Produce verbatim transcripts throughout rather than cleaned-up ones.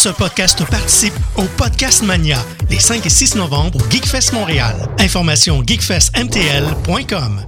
Ce podcast participe au Podcast Mania les cinq et six novembre au Geekfest Montréal. Information geekfest m t l point com.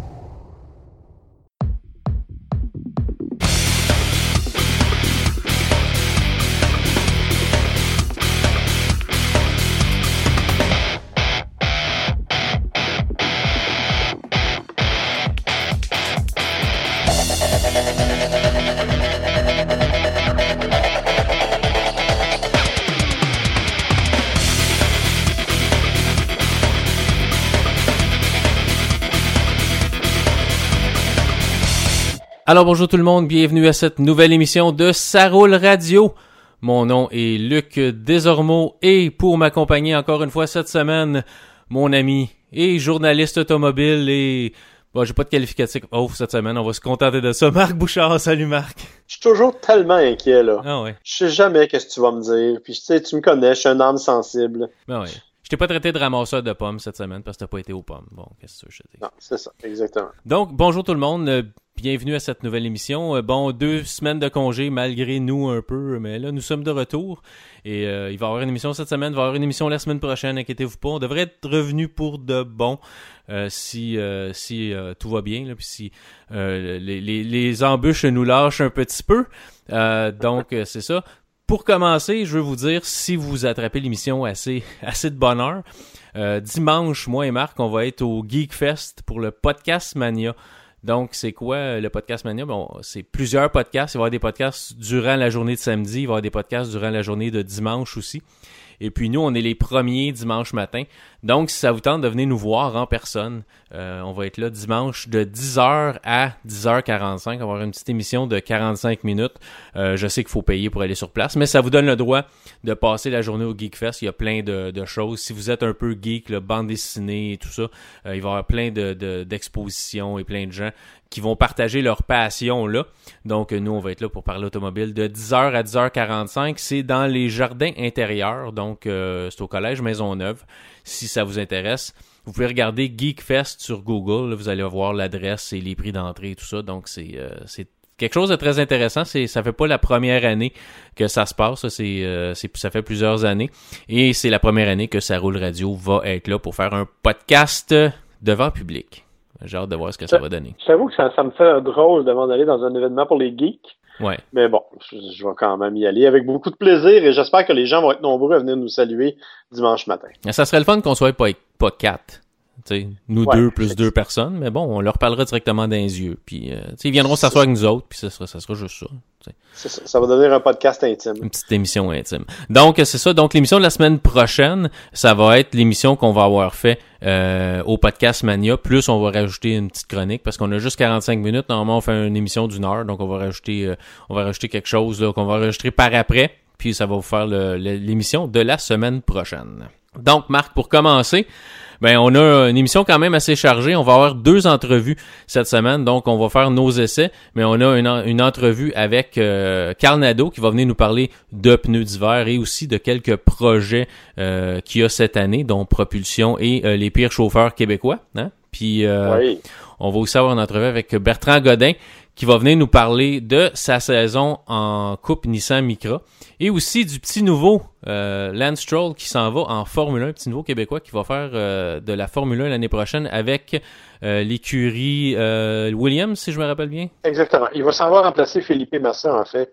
Alors bonjour tout le monde, bienvenue à cette nouvelle émission de Ça roule radio. Mon nom est Luc Desormeaux et pour m'accompagner encore une fois cette semaine, mon ami et journaliste automobile et... Bon, j'ai pas de qualificatif off cette semaine, on va se contenter de ça. Marc Bouchard, salut Marc. Je suis toujours tellement inquiet là. Ah ouais. Je sais jamais qu'est-ce que tu vas me dire, puis tu sais, tu me connais, je suis un âme sensible. Ben ouais. Je t'ai pas traité de ramasseur de pommes cette semaine parce que t'as pas été aux pommes. Bon, qu'est-ce que je te dis? Non, c'est ça, exactement. Donc, bonjour tout le monde, euh, bienvenue à cette nouvelle émission. Euh, bon, deux semaines de congé malgré nous un peu, mais là, nous sommes de retour. Et euh, il va y avoir une émission cette semaine, il va y avoir une émission la semaine prochaine, inquiétez-vous pas. On devrait être revenu pour de bon euh, si euh, si euh, tout va bien, là, puis si euh, les, les, les embûches nous lâchent un petit peu. Euh, donc, euh, c'est ça. Pour commencer, je veux vous dire, si vous attrapez l'émission assez, assez de bonne heure, euh, dimanche, moi et Marc, on va être au Geekfest pour le Podcast Mania. Donc, c'est quoi le Podcast Mania? Bon, c'est plusieurs podcasts. Il va y avoir des podcasts durant la journée de samedi. Il va y avoir des podcasts durant la journée de dimanche aussi. Et puis nous, on est les premiers dimanche matin. Donc, si ça vous tente de venir nous voir en personne, euh, on va être là dimanche de dix heures à dix heures quarante-cinq. On va avoir une petite émission de quarante-cinq minutes. Euh, je sais qu'il faut payer pour aller sur place, mais ça vous donne le droit de passer la journée au Geekfest. Il y a plein de, de choses. Si vous êtes un peu geek, là, bande dessinée et tout ça, euh, il va y avoir plein de, de, d'expositions et plein de gens qui vont partager leur passion là. Donc, nous, on va être là pour parler automobile de dix heures à dix heures quarante-cinq. C'est dans les jardins intérieurs. Donc, euh, c'est au Collège Maisonneuve. Si ça vous intéresse, vous pouvez regarder Geekfest sur Google. Là, vous allez voir l'adresse et les prix d'entrée et tout ça. Donc, c'est, euh, c'est quelque chose de très intéressant. C'est, ça fait pas la première année que ça se passe. C'est, euh, c'est, ça fait plusieurs années. Et c'est la première année que Ça roule radio va être là pour faire un podcast devant public. J'ai hâte de voir ce que ça, ça va donner. J'avoue que ça, ça me fait drôle de m'en aller dans un événement pour les geeks. Ouais. Mais bon, je, je vais quand même y aller avec beaucoup de plaisir et j'espère que les gens vont être nombreux à venir nous saluer dimanche matin. Ça serait le fun qu'on soit pas, pas quatre. T'sais, nous ouais, deux plus deux personnes, mais bon, on leur parlera directement dans les yeux. Puis, euh, ils viendront c'est s'asseoir ça. avec nous autres, puis ça sera, ça sera juste ça. C'est ça. Ça va devenir un podcast intime. Une petite émission intime. Donc, c'est ça. Donc, l'émission de la semaine prochaine, ça va être l'émission qu'on va avoir fait euh, au Podcast Mania. Plus, on va rajouter une petite chronique parce qu'on a juste quarante-cinq minutes. Normalement, on fait une émission d'une heure, donc on va rajouter, euh, on va rajouter quelque chose là, qu'on va enregistrer par après. Puis, ça va vous faire le, le, l'émission de la semaine prochaine. Donc, Marc, pour commencer, ben on a une émission quand même assez chargée. On va avoir deux entrevues cette semaine, donc on va faire nos essais, mais on a une, une entrevue avec euh, Carl Nadeau qui va venir nous parler de pneus d'hiver et aussi de quelques projets euh, qu'il y a cette année, dont Propulsion et euh, les pires chauffeurs québécois. Hein? Puis euh, oui. On va aussi avoir une entrevue avec Bertrand Godin qui va venir nous parler de sa saison en Coupe Nissan Micra et aussi du petit nouveau euh, Lance Stroll qui s'en va en Formule un, petit nouveau québécois qui va faire euh, de la Formule un l'année prochaine avec euh, l'écurie euh, Williams, si je me rappelle bien. Exactement. Il va s'en va remplacer Felipe Massa, en fait,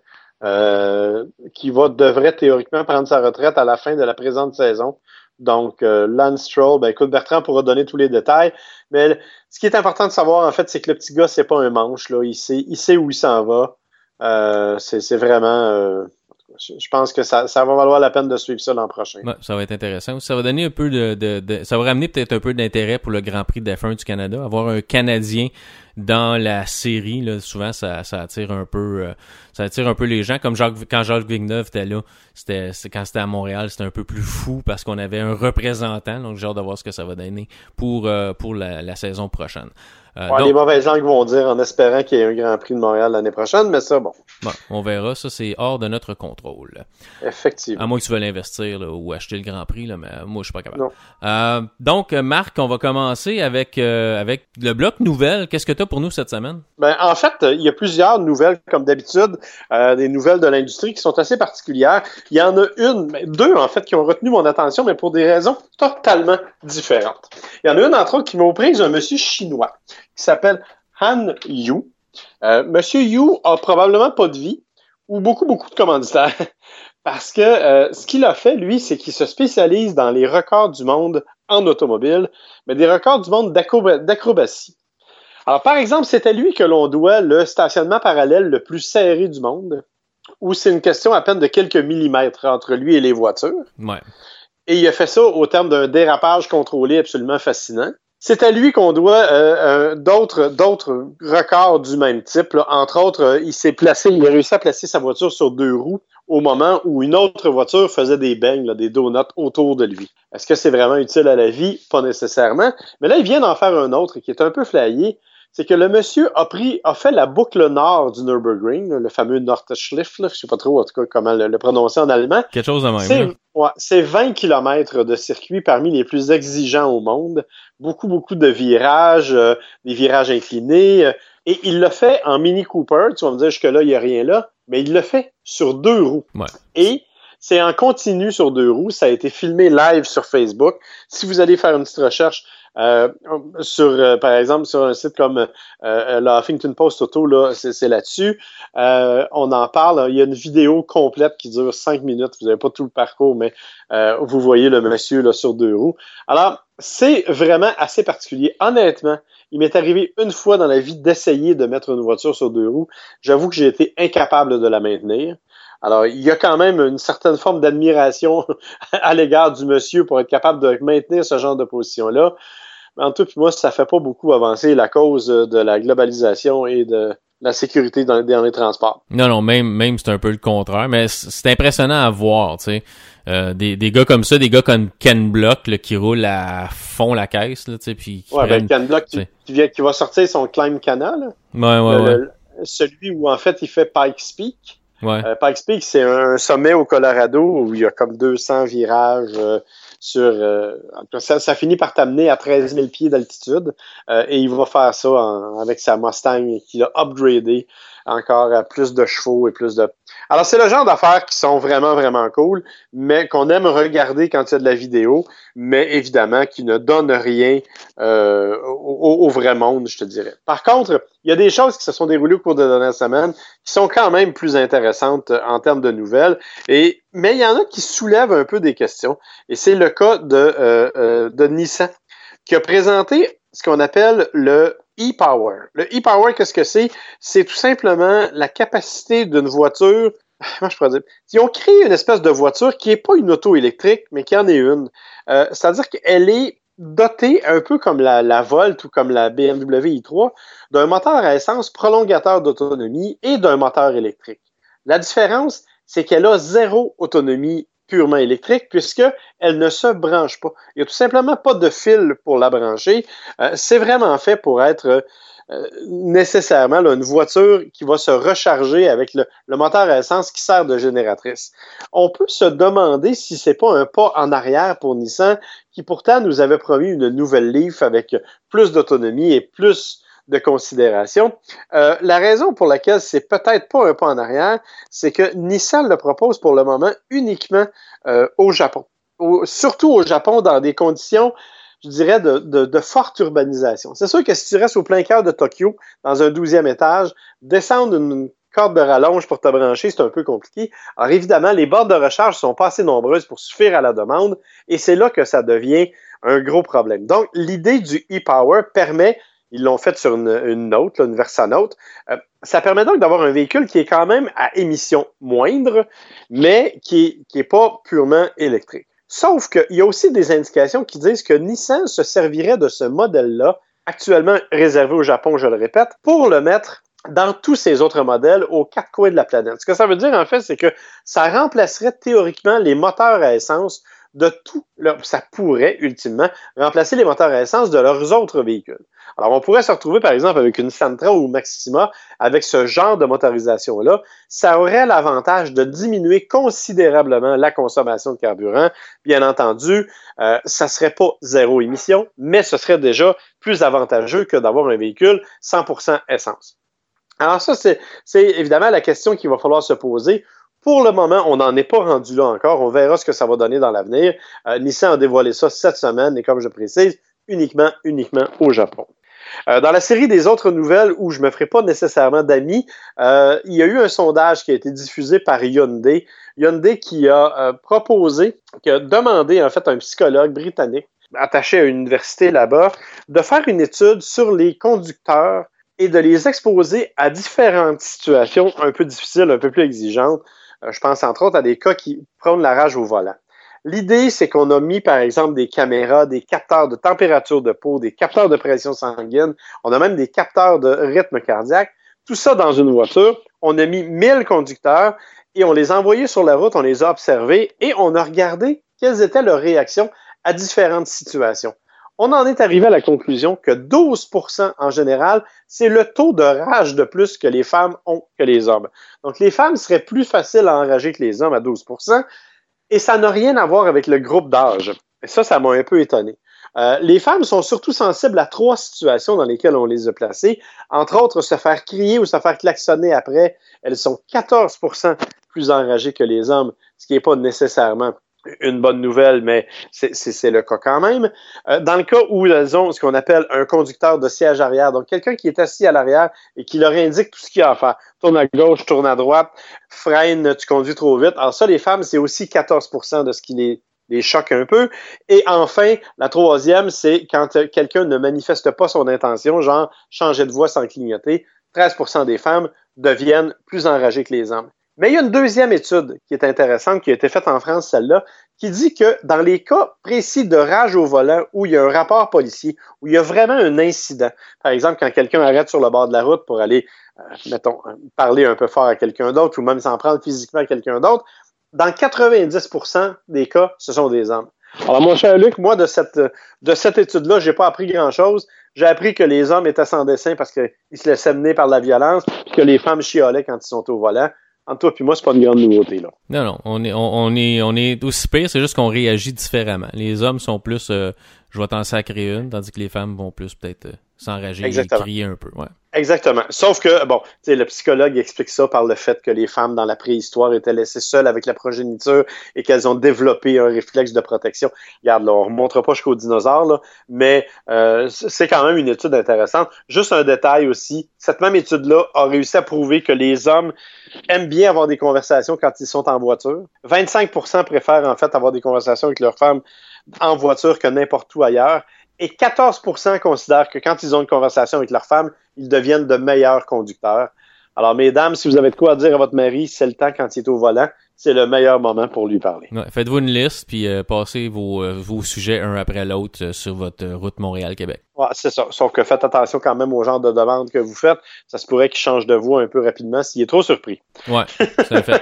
euh, qui va devrait théoriquement prendre sa retraite à la fin de la présente saison. Donc, euh, Lance Stroll, ben écoute, Bertrand pourra donner tous les détails. Mais ce qui est important de savoir, en fait, c'est que le petit gars, c'est pas un manche, là. Il sait, il sait où il s'en va. Euh, c'est, c'est vraiment... Euh, je pense que ça, ça va valoir la peine de suivre ça l'an prochain. Ouais, ça va être intéressant. Ça va donner un peu de, de, de... Ça va ramener peut-être un peu d'intérêt pour le Grand Prix de F un du Canada. Avoir un Canadien dans la série, là, souvent, ça, ça attire un peu... Euh, ça attire un peu les gens. Comme Jacques, quand Jacques Villeneuve était là, c'était, c'est, quand c'était à Montréal, c'était un peu plus fou parce qu'on avait un représentant. Donc, j'ai hâte de voir ce que ça va donner pour, euh, pour la, la saison prochaine. Euh, ouais, donc, les mauvaises langues vont dire en espérant qu'il y ait un Grand Prix de Montréal l'année prochaine, mais ça, bon. Bon, on verra. Ça, c'est hors de notre contrôle. Effectivement. À moins que tu veuilles l'investir là, ou acheter le Grand Prix, là, mais moi, je suis pas capable. Non. Euh, donc, Marc, on va commencer avec, euh, avec le bloc nouvelle. Qu'est-ce que tu as pour nous cette semaine? Ben, en fait, il y a plusieurs nouvelles, comme d'habitude, euh, des nouvelles de l'industrie qui sont assez particulières. Il y en a une, deux en fait, qui ont retenu mon attention, mais pour des raisons totalement différentes. Il y en a une, entre autres, qui m'a prise d'un monsieur chinois qui s'appelle Han Yu. Euh, monsieur Yu a probablement pas de vie ou beaucoup, beaucoup de commanditaires. Parce que euh, ce qu'il a fait, lui, c'est qu'il se spécialise dans les records du monde en automobile, mais des records du monde d'acrob- d'acrobatie. Alors, par exemple, c'est à lui que l'on doit le stationnement parallèle le plus serré du monde, où c'est une question à peine de quelques millimètres entre lui et les voitures. Ouais. Et il a fait ça au terme d'un dérapage contrôlé absolument fascinant. C'est à lui qu'on doit euh, euh, d'autres, d'autres records du même type. Là. Entre autres, euh, il s'est placé, il a réussi à placer sa voiture sur deux roues au moment où une autre voiture faisait des bangs, là, des donuts autour de lui. Est-ce que c'est vraiment utile à la vie? Pas nécessairement. Mais là, il vient d'en faire un autre qui est un peu flyé. C'est que le monsieur a pris, a fait la boucle nord du Nürburgring, là, le fameux Nordschleife, là, je sais pas trop en tout cas comment le, le prononcer en allemand. Quelque chose de même. C'est, ouais, c'est vingt kilomètres de circuit parmi les plus exigeants au monde. Beaucoup, beaucoup de virages, euh, des virages inclinés. Euh, et il l'a fait en Mini Cooper. Tu vas me dire jusque-là, il n'y a rien là. Mais il l'a fait sur deux roues. Ouais. Et c'est en continu sur deux roues. Ça a été filmé live sur Facebook. Si vous allez faire une petite recherche, Euh, sur, euh, par exemple, sur un site comme euh, la Huffington Post Auto, là, c'est, c'est là-dessus. Euh, on en parle. Il y a une vidéo complète qui dure cinq minutes. Vous n'avez pas tout le parcours, mais euh, vous voyez le monsieur là, sur deux roues. Alors, c'est vraiment assez particulier. Honnêtement, il m'est arrivé une fois dans la vie d'essayer de mettre une voiture sur deux roues. J'avoue que j'ai été incapable de la maintenir. Alors, il y a quand même une certaine forme d'admiration à l'égard du monsieur pour être capable de maintenir ce genre de position-là. Mais en tout cas, moi, ça fait pas beaucoup avancer la cause de la globalisation et de la sécurité dans, dans les transports. Non, non, même, même c'est un peu le contraire, mais c'est impressionnant à voir, tu sais. Euh, des, des gars comme ça, des gars comme Ken Block là, qui roulent à fond la caisse, là, tu sais, puis ouais, ben Ken Block qui, qui, vient, qui va sortir son Climb Canal. Là. Ouais, ouais, le, ouais. Le, celui où, en fait, il fait Pikes Peak. Ouais. Euh, Pikes Peak, c'est un sommet au Colorado où il y a comme deux cents virages euh, sur... Euh, ça, ça finit par t'amener à treize mille pieds d'altitude euh, et il va faire ça en, avec sa Mustang qu'il a upgradé encore à plus de chevaux et plus de... Alors, c'est le genre d'affaires qui sont vraiment, vraiment cool, mais qu'on aime regarder quand il y a de la vidéo, mais évidemment qui ne donnent rien euh, au, au vrai monde, je te dirais. Par contre, il y a des choses qui se sont déroulées au cours de la dernière semaine qui sont quand même plus intéressantes en termes de nouvelles, et mais il y en a qui soulèvent un peu des questions, et c'est le cas de, euh, euh, de Nissan, qui a présenté ce qu'on appelle le e-Power. Le e-Power, qu'est-ce que c'est? C'est tout simplement la capacité d'une voiture. Comment je pourrais dire? Ils ont créé une espèce de voiture qui n'est pas une auto électrique, mais qui en est une. Euh, c'est-à-dire qu'elle est dotée, un peu comme la, la Volt ou comme la B M W i trois, d'un moteur à essence prolongateur d'autonomie et d'un moteur électrique. La différence, c'est qu'elle a zéro autonomie purement électrique, puisqu'elle ne se branche pas. Il n'y a tout simplement pas de fil pour la brancher. Euh, c'est vraiment fait pour être euh, nécessairement là, une voiture qui va se recharger avec le, le moteur à essence qui sert de génératrice. On peut se demander si c'est pas un pas en arrière pour Nissan, qui pourtant nous avait promis une nouvelle Leaf avec plus d'autonomie et plus de considération. Euh, la raison pour laquelle c'est peut-être pas un pas en arrière, c'est que Nissan le propose pour le moment uniquement euh, au Japon. Au, surtout au Japon, dans des conditions, je dirais, de, de, de forte urbanisation. C'est sûr que si tu restes au plein cœur de Tokyo, dans un douzième étage, descendre une corde de rallonge pour te brancher, c'est un peu compliqué. Alors évidemment, les bornes de recharge sont pas assez nombreuses pour suffire à la demande, et c'est là que ça devient un gros problème. Donc, l'idée du e-Power permet... Ils l'ont fait sur une, une Note, là, une Versa Note. Euh, ça permet donc d'avoir un véhicule qui est quand même à émission moindre, mais qui est, qui est pas purement électrique. Sauf qu'il y a aussi des indications qui disent que Nissan se servirait de ce modèle-là, actuellement réservé au Japon, je le répète, pour le mettre dans tous ces autres modèles aux quatre coins de la planète. Ce que ça veut dire, en fait, c'est que ça remplacerait théoriquement les moteurs à essence de tout, leur, ça pourrait ultimement remplacer les moteurs à essence de leurs autres véhicules. Alors, on pourrait se retrouver, par exemple, avec une Sentra ou Maxima, avec ce genre de motorisation-là. Ça aurait l'avantage de diminuer considérablement la consommation de carburant. Bien entendu, euh, ça ne serait pas zéro émission, mais ce serait déjà plus avantageux que d'avoir un véhicule cent pour cent essence. Alors ça, c'est, c'est évidemment la question qu'il va falloir se poser. Pour le moment, on n'en est pas rendu là encore. On verra ce que ça va donner dans l'avenir. Euh, Nissan a dévoilé ça cette semaine, et comme je précise, uniquement, uniquement au Japon. Euh, dans la série des autres nouvelles où je ne me ferai pas nécessairement d'amis, euh, il y a eu un sondage qui a été diffusé par Hyundai. Hyundai qui a euh, proposé, qui a demandé en fait à un psychologue britannique attaché à une université là-bas de faire une étude sur les conducteurs et de les exposer à différentes situations un peu difficiles, un peu plus exigeantes. Euh, je pense entre autres à des cas qui prennent la rage au volant. L'idée, c'est qu'on a mis, par exemple, des caméras, des capteurs de température de peau, des capteurs de pression sanguine. On a même des capteurs de rythme cardiaque. Tout ça dans une voiture. On a mis mille conducteurs et on les a envoyés sur la route, on les a observés et on a regardé quelles étaient leurs réactions à différentes situations. On en est arrivé à la conclusion que douze pour cent en général, c'est le taux de rage de plus que les femmes ont que les hommes. Donc, les femmes seraient plus faciles à enrager que les hommes à douze pour cent. Et ça n'a rien à voir avec le groupe d'âge. Et ça, ça m'a un peu étonné. Euh, les femmes sont surtout sensibles à trois situations dans lesquelles on les a placées. Entre autres, se faire crier ou se faire klaxonner après. Elles sont quatorze pour cent plus enragées que les hommes, ce qui n'est pas nécessairement une bonne nouvelle, mais c'est, c'est, c'est le cas quand même. Euh, dans le cas où elles ont ce qu'on appelle un conducteur de siège arrière, donc quelqu'un qui est assis à l'arrière et qui leur indique tout ce qu'il y a à faire. Tourne à gauche, tourne à droite, freine, tu conduis trop vite. Alors ça, les femmes, c'est aussi quatorze pour cent de ce qui les, les choque un peu. Et enfin, la troisième, c'est quand quelqu'un ne manifeste pas son intention, genre changer de voie sans clignoter, treize pour cent des femmes deviennent plus enragées que les hommes. Mais il y a une deuxième étude qui est intéressante, qui a été faite en France, celle-là, qui dit que dans les cas précis de rage au volant où il y a un rapport policier, où il y a vraiment un incident, par exemple quand quelqu'un arrête sur le bord de la route pour aller, euh, mettons, parler un peu fort à quelqu'un d'autre ou même s'en prendre physiquement à quelqu'un d'autre, dans quatre-vingt-dix pour cent des cas, ce sont des hommes. Alors mon cher Luc, moi de cette, de cette étude-là, j'ai pas appris grand-chose. J'ai appris que les hommes étaient sans dessein parce qu'ils se laissaient mener par la violence, puis que les femmes chiolaient quand ils sont au volant. Entre toi et moi, c'est pas une grande nouveauté, là. Non, non, on est, on, on est, on est aussi pire, c'est juste qu'on réagit différemment. Les hommes sont plus, euh, je vais t'en sacrer une, tandis que les femmes vont plus peut-être euh, s'enrager Exactement. Et crier un peu, ouais. Exactement. Sauf que, bon, tu sais, le psychologue explique ça par le fait que les femmes dans la préhistoire étaient laissées seules avec la progéniture et qu'elles ont développé un réflexe de protection. Regarde, là, on ne remontera pas jusqu'aux dinosaures, là, mais euh, c'est quand même une étude intéressante. Juste un détail aussi, cette même étude-là a réussi à prouver que les hommes aiment bien avoir des conversations quand ils sont en voiture. vingt-cinq pour cent préfèrent en fait avoir des conversations avec leurs femmes en voiture que n'importe où ailleurs. Et quatorze pour cent considèrent que quand ils ont une conversation avec leur femme, ils deviennent de meilleurs conducteurs. Alors, mesdames, si vous avez de quoi dire à votre mari, c'est le temps quand il est au volant, c'est le meilleur moment pour lui parler. Ouais, faites-vous une liste, puis euh, passez vos, euh, vos sujets un après l'autre euh, sur votre euh, route Montréal-Québec. Ouais, c'est ça. Sauf que faites attention quand même au genre de demande que vous faites. Ça se pourrait qu'il change de voix un peu rapidement s'il est trop surpris. Ouais, c'est fait.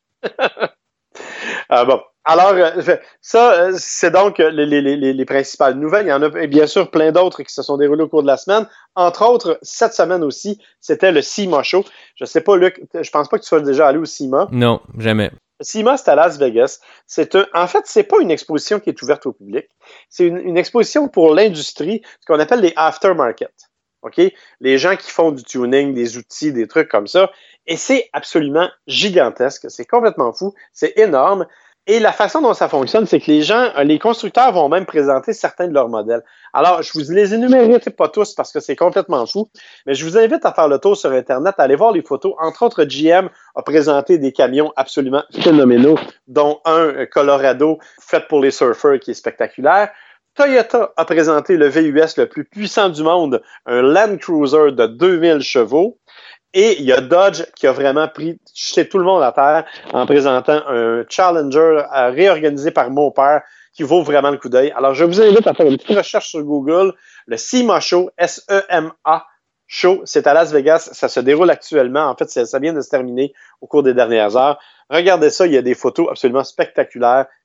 Ah bon. Alors, ça, c'est donc les, les, les, les principales nouvelles. Il y en a bien sûr plein d'autres qui se sont déroulées au cours de la semaine. Entre autres, cette semaine aussi, c'était le SEMA Show. Je sais pas, Luc, je pense pas que tu sois déjà allé au SEMA. Non, jamais. SEMA, c'est à Las Vegas. C'est un, en fait, c'est pas une exposition qui est ouverte au public. C'est une, une exposition pour l'industrie, ce qu'on appelle les aftermarket. OK? Les gens qui font du tuning, des outils, des trucs comme ça. Et c'est absolument gigantesque. C'est complètement fou. C'est énorme. Et la façon dont ça fonctionne, c'est que les gens, les constructeurs vont même présenter certains de leurs modèles. Alors, je vous les énumérerai pas tous parce que c'est complètement fou, mais je vous invite à faire le tour sur Internet, à aller voir les photos. Entre autres, G M a présenté des camions absolument phénoménaux, dont un Colorado fait pour les surfeurs qui est spectaculaire. Toyota a présenté le V U S le plus puissant du monde, un Land Cruiser de deux mille chevaux. Et il y a Dodge qui a vraiment pris jeté tout le monde à terre en présentant un Challenger réorganisé par mon père qui vaut vraiment le coup d'œil. Alors, je vous invite à faire une petite recherche sur Google. Le SEMA Show, S E M A Show, c'est à Las Vegas. Ça se déroule actuellement. En fait, ça vient de se terminer au cours des dernières heures. Regardez ça, il y a des photos absolument spectaculaires.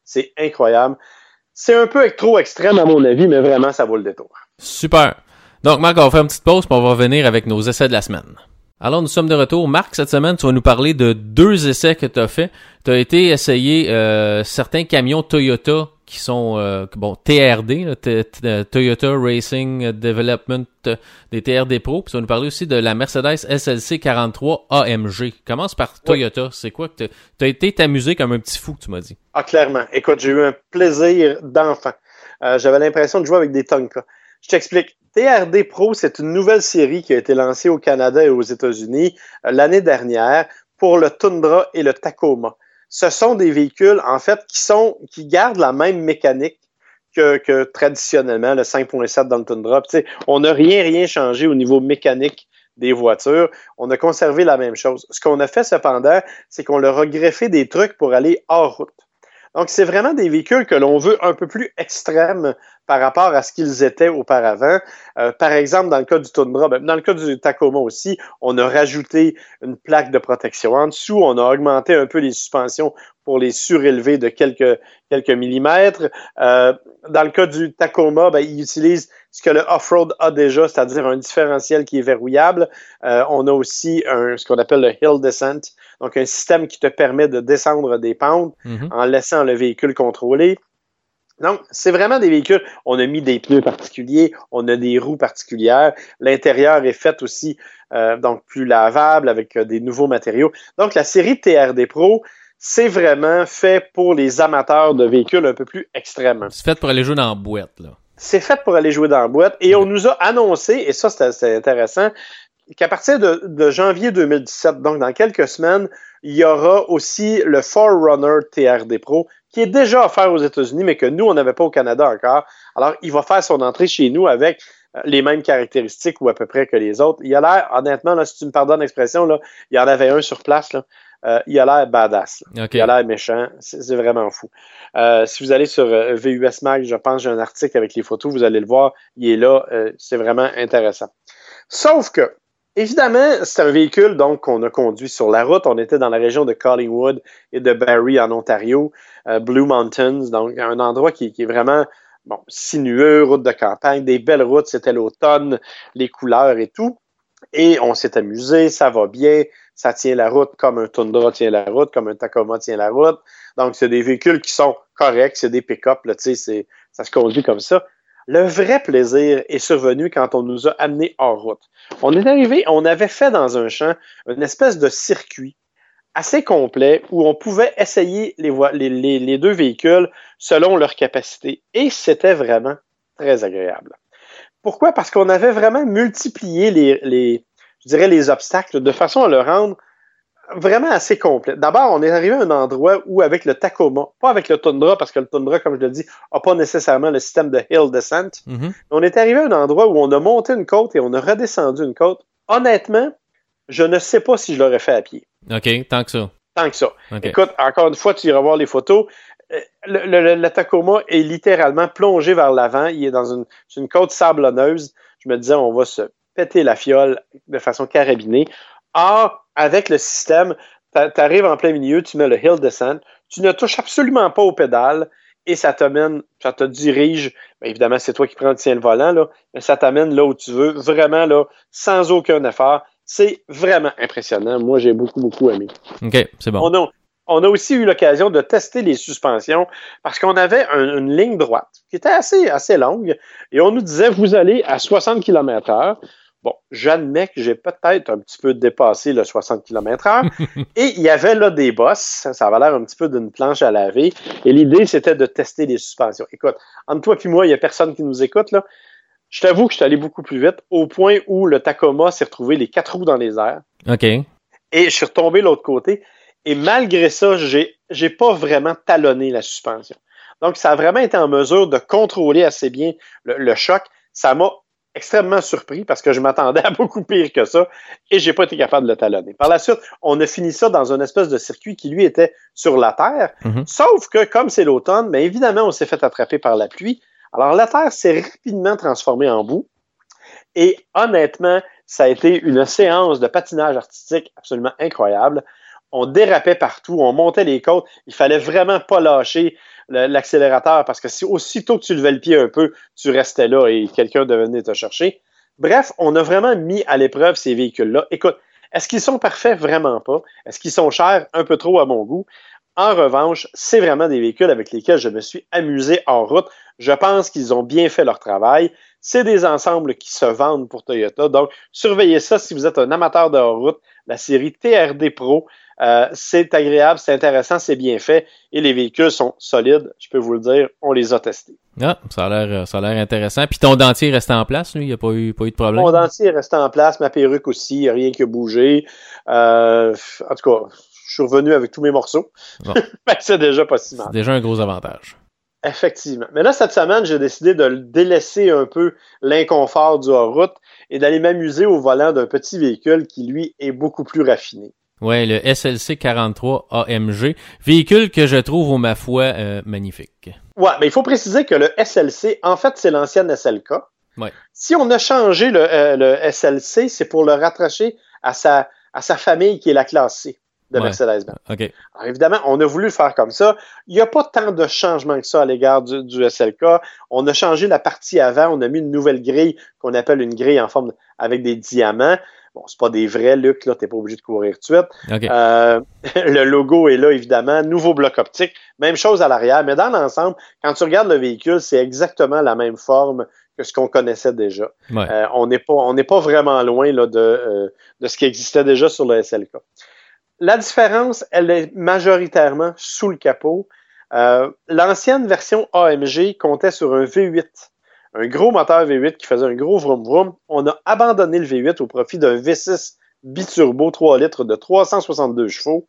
C'est incroyable. C'est un peu trop extrême à mon avis, mais vraiment, ça vaut le détour. Super. Donc, Marc, on va faire une petite pause, puis on va revenir avec nos essais de la semaine. Alors, nous sommes de retour. Marc, cette semaine, tu vas nous parler de deux essais que tu as faits. Tu as été essayer euh, certains camions Toyota qui sont, euh, bon, T R D, là, t- t- Toyota Racing Development, euh, des T R D Pro. Puis tu vas nous parler aussi de la Mercedes S L C quarante-trois A M G. Commence par Toyota. Oui. C'est quoi que tu as été t'amuser comme un petit fou, tu m'as dit? Ah, clairement. Écoute, j'ai eu un plaisir d'enfant. Euh, j'avais l'impression de jouer avec des Tonka. Je t'explique. T R D Pro, c'est une nouvelle série qui a été lancée au Canada et aux États-Unis euh, l'année dernière pour le Tundra et le Tacoma. Ce sont des véhicules, en fait, qui sont qui gardent la même mécanique que, que traditionnellement le cinq point sept dans le Tundra. Puis, on n'a rien, rien changé au niveau mécanique des voitures. On a conservé la même chose. Ce qu'on a fait cependant, c'est qu'on leur a greffé des trucs pour aller hors route. Donc, c'est vraiment des véhicules que l'on veut un peu plus extrêmes par rapport à ce qu'ils étaient auparavant. Euh, par exemple, dans le cas du Tundra, ben, dans le cas du Tacoma aussi, on a rajouté une plaque de protection en dessous, on a augmenté un peu les suspensions pour les surélever de quelques, quelques millimètres. Euh, dans le cas du Tacoma, ben, ils utilisent ce que le off-road a déjà, c'est-à-dire un différentiel qui est verrouillable. Euh, on a aussi un, ce qu'on appelle le hill descent, donc un système qui te permet de descendre des pentes mm-hmm. en laissant le véhicule contrôler. Donc, c'est vraiment des véhicules. On a mis des pneus particuliers, on a des roues particulières. L'intérieur est fait aussi euh, donc plus lavable avec euh, des nouveaux matériaux. Donc, la série T R D Pro, c'est vraiment fait pour les amateurs de véhicules un peu plus extrêmes. C'est fait pour aller jouer dans la boîte, là. C'est fait pour aller jouer dans la boîte. Et on nous a annoncé, et ça, c'est, c'est intéressant, qu'à partir de, de janvier deux mille dix-sept, donc dans quelques semaines, il y aura aussi le four runner T R D Pro, qui est déjà offert aux États-Unis, mais que nous, on n'avait pas au Canada encore. Alors, il va faire son entrée chez nous avec les mêmes caractéristiques ou à peu près que les autres. Il a l'air, honnêtement, là, si tu me pardonnes l'expression, là, il y en avait un sur place, là. Euh, il a l'air badass. Okay. Il a l'air méchant. C'est, c'est vraiment fou. Euh, si vous allez sur euh, V U S Mag, je pense j'ai un article avec les photos, vous allez le voir. Il est là. Euh, c'est vraiment intéressant. Sauf que, évidemment, c'est un véhicule donc qu'on a conduit sur la route. On était dans la région de Collingwood et de Barrie en Ontario, euh, Blue Mountains, donc un endroit qui, qui est vraiment bon, sinueux, route de campagne, des belles routes. C'était l'automne, les couleurs et tout. Et on s'est amusé, ça va bien, ça tient la route comme un Tundra tient la route, comme un Tacoma tient la route. Donc, c'est des véhicules qui sont corrects, c'est des pick-up, là, tu sais, c'est, ça se conduit comme ça. Le vrai plaisir est survenu quand on nous a amenés hors route. On est arrivé, on avait fait dans un champ une espèce de circuit assez complet où on pouvait essayer les, vo- les, les, les deux véhicules selon leur capacité. Et c'était vraiment très agréable. Pourquoi? Parce qu'on avait vraiment multiplié les, les, je dirais les obstacles de façon à le rendre vraiment assez complet. D'abord, on est arrivé à un endroit où avec le Tacoma, pas avec le Tundra, parce que le Tundra, comme je le dis, n'a pas nécessairement le système de hill descent. Mm-hmm. On est arrivé à un endroit où on a monté une côte et on a redescendu une côte. Honnêtement, je ne sais pas si je l'aurais fait à pied. OK, tant que ça. Tant que ça. Okay. Écoute, encore une fois, tu iras voir les photos. Le, le, le Tacoma est littéralement plongé vers l'avant. Il est dans une, une côte sablonneuse. Je me disais, on va se péter la fiole de façon carabinée. Or, avec le système, tu arrives en plein milieu, tu mets le hill descent, tu ne touches absolument pas aux pédales et ça t'amène, ça te dirige. Bien, évidemment, c'est toi qui prends tiens le volant, là, mais ça t'amène là où tu veux, vraiment là, sans aucun effort. C'est vraiment impressionnant. Moi, j'ai beaucoup, beaucoup aimé. OK, c'est bon. On a, on a aussi eu l'occasion de tester les suspensions parce qu'on avait un, une ligne droite qui était assez, assez longue et on nous disait, vous allez à soixante kilomètres heure. Bon, j'admets que j'ai peut-être un petit peu dépassé le soixante kilomètres heure et il y avait là des bosses. Ça avait l'air un petit peu d'une planche à laver et l'idée, c'était de tester les suspensions. Écoute, entre toi et moi, il n'y a personne qui nous écoute, là. Je t'avoue que je suis allé beaucoup plus vite, au point où le Tacoma s'est retrouvé les quatre roues dans les airs. OK. Et je suis retombé de l'autre côté. Et malgré ça, j'ai, j'ai pas vraiment talonné la suspension. Donc, ça a vraiment été en mesure de contrôler assez bien le, le choc. Ça m'a extrêmement surpris parce que je m'attendais à beaucoup pire que ça et j'ai pas été capable de le talonner. Par la suite, on a fini ça dans une espèce de circuit qui, lui, était sur la terre. Mm-hmm. Sauf que, comme c'est l'automne, bien évidemment, on s'est fait attraper par la pluie. Alors, la terre s'est rapidement transformée en boue et honnêtement, ça a été une séance de patinage artistique absolument incroyable. On dérapait partout, on montait les côtes. Il fallait vraiment pas lâcher le, l'accélérateur parce que si aussitôt que tu levais le pied un peu, tu restais là et quelqu'un devait venir te chercher. Bref, on a vraiment mis à l'épreuve ces véhicules-là. Écoute, est-ce qu'ils sont parfaits? Vraiment pas. Est-ce qu'ils sont chers? Un peu trop à mon goût. En revanche, c'est vraiment des véhicules avec lesquels je me suis amusé en route. Je pense qu'ils ont bien fait leur travail. C'est des ensembles qui se vendent pour Toyota. Donc, surveillez ça si vous êtes un amateur de hors-route. La série T R D Pro, euh, c'est agréable, c'est intéressant, c'est bien fait. Et les véhicules sont solides. Je peux vous le dire, on les a testés. Ah, ça a l'air, ça a l'air intéressant. Puis ton dentier reste en place, lui? Il n'y a pas eu, pas eu de problème? Mon dentier est resté en place, ma perruque aussi, il n'y a rien qui a bougé. Euh, en tout cas, je suis revenu avec tous mes morceaux. Bon. C'est déjà pas si mal. C'est déjà un gros avantage. Effectivement. Mais là, cette semaine, j'ai décidé de délaisser un peu l'inconfort du hors-route et d'aller m'amuser au volant d'un petit véhicule qui, lui, est beaucoup plus raffiné. Ouais, le S L C quarante-trois A M G, véhicule que je trouve, ma foi, euh, magnifique. Ouais, mais il faut préciser que le S L C, en fait, c'est l'ancienne S L K. Ouais. Si on a changé le, euh, le S L C, c'est pour le rattacher à sa, à sa famille qui est la classe C de ouais. Mercedes-Benz. Okay. Alors évidemment, on a voulu le faire comme ça. Il n'y a pas tant de changements que ça à l'égard du, du S L K. On a changé la partie avant, on a mis une nouvelle grille qu'on appelle une grille en forme avec des diamants. Bon, c'est pas des vrais, Luc, là, t'es pas obligé de courir tout de suite. Okay. Euh, le logo est là, évidemment. Nouveau bloc optique. Même chose à l'arrière. Mais dans l'ensemble, quand tu regardes le véhicule, c'est exactement la même forme que ce qu'on connaissait déjà. Ouais. Euh, on n'est pas, on n'est pas vraiment loin là, de, euh, de ce qui existait déjà sur le S L K. La différence, elle est majoritairement sous le capot. Euh, l'ancienne version A M G comptait sur un V huit. Un gros moteur V huit qui faisait un gros vroom vroom. On a abandonné le V huit au profit d'un V six biturbo trois litres de trois cent soixante-deux chevaux.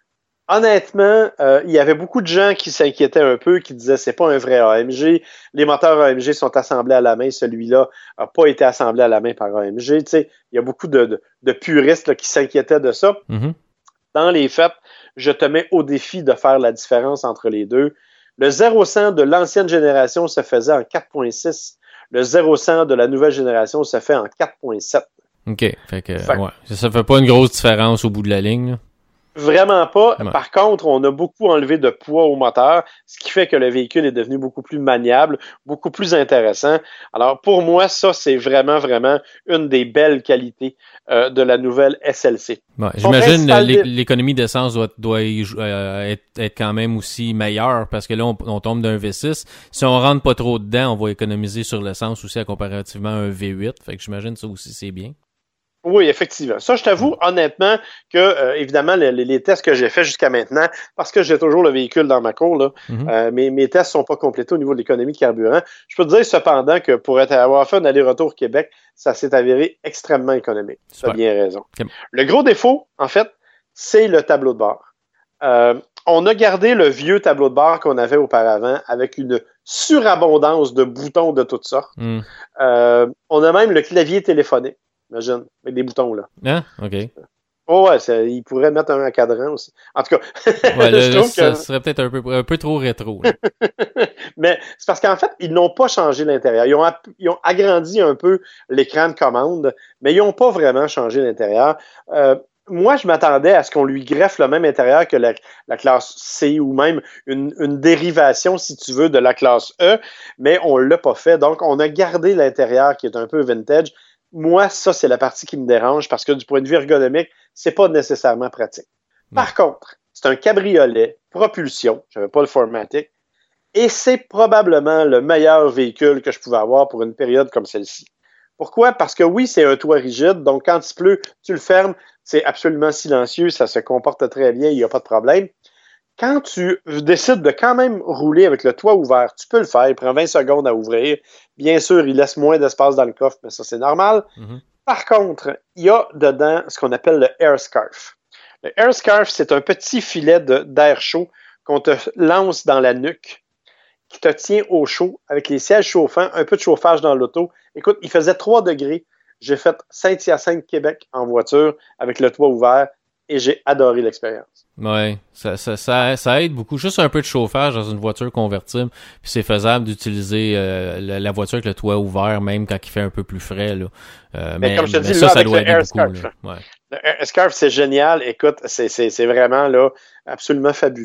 Honnêtement, euh, il y avait beaucoup de gens qui s'inquiétaient un peu, qui disaient c'est pas un vrai A M G. Les moteurs A M G sont assemblés à la main. Celui-là n'a pas été assemblé à la main par A M G. Tu sais, il y a beaucoup de, de, de puristes là, qui s'inquiétaient de ça. Mm-hmm. Dans les faits, je te mets au défi de faire la différence entre les deux. Le zéro cent de l'ancienne génération se faisait en quatre virgule six. Le zéro cent de la nouvelle génération se fait en quatre virgule sept. OK. Fait que, fait... ouais. Ça fait pas une grosse différence au bout de la ligne, là. Vraiment pas. Ouais. Par contre, on a beaucoup enlevé de poids au moteur, ce qui fait que le véhicule est devenu beaucoup plus maniable, beaucoup plus intéressant. Alors, pour moi, ça, c'est vraiment, vraiment une des belles qualités euh, de la nouvelle S L C. Ouais, j'imagine que l'é- l'économie d'essence doit, doit y, euh, être, être quand même aussi meilleure, parce que là, on, on tombe d'un V six. Si on rentre pas trop dedans, on va économiser sur l'essence aussi à comparativement à un V huit. Fait que j'imagine que ça aussi, c'est bien. Oui, effectivement. Ça, je t'avoue honnêtement que, euh, évidemment, les, les tests que j'ai faits jusqu'à maintenant, parce que j'ai toujours le véhicule dans ma cour, là, mm-hmm. euh, mes, mes tests sont pas complétés au niveau de l'économie de carburant. Je peux te dire cependant que pour être, avoir fait un aller-retour Québec, ça s'est avéré extrêmement économique. Tu as bien raison. Okay. Le gros défaut, en fait, c'est le tableau de bord. Euh, on a gardé le vieux tableau de bord qu'on avait auparavant avec une surabondance de boutons de toutes sortes. Mm. Euh, on a même le clavier téléphonique. Imagine, avec des boutons, là. Ah, OK. Oh, ouais, ça, il pourrait mettre un cadran aussi. En tout cas, ouais, là, je trouve ça que... serait peut-être un peu, un peu trop rétro. Mais c'est parce qu'en fait, ils n'ont pas changé l'intérieur. Ils ont, ils ont agrandi un peu l'écran de commande, mais ils n'ont pas vraiment changé l'intérieur. Euh, moi, je m'attendais à ce qu'on lui greffe le même intérieur que la, la classe C ou même une, une dérivation, si tu veux, de la classe E, mais on ne l'a pas fait. Donc, on a gardé l'intérieur qui est un peu vintage. Moi, ça, c'est la partie qui me dérange parce que du point de vue ergonomique, c'est pas nécessairement pratique. Non. Par contre, c'est un cabriolet, propulsion, j'avais pas le Formatic, et c'est probablement le meilleur véhicule que je pouvais avoir pour une période comme celle-ci. Pourquoi? Parce que oui, c'est un toit rigide, donc quand il pleut, tu le fermes, c'est absolument silencieux, ça se comporte très bien, il n'y a pas de problème. Quand tu décides de quand même rouler avec le toit ouvert, tu peux le faire, il prend vingt secondes à ouvrir. Bien sûr, il laisse moins d'espace dans le coffre, mais ça, c'est normal. Mm-hmm. Par contre, il y a dedans ce qu'on appelle le Air Scarf. Le Air Scarf, c'est un petit filet de, d'air chaud qu'on te lance dans la nuque, qui te tient au chaud, avec les sièges chauffants, un peu de chauffage dans l'auto. Écoute, il faisait trois degrés. J'ai fait Saint-Hyacinthe, Québec en voiture, avec le toit ouvert, et j'ai adoré l'expérience. Ouais, ça, ça, ça, ça aide beaucoup. Juste un peu de chauffage dans une voiture convertible, puis c'est faisable d'utiliser euh, la, la voiture avec le toit ouvert, même quand il fait un peu plus frais, là. Euh, mais, mais comme je te dis, ça, là, ça doit aider beaucoup. Scarf, là. Ouais. Le Air Scarf, c'est génial. Écoute, c'est, c'est, c'est vraiment là absolument fabuleux.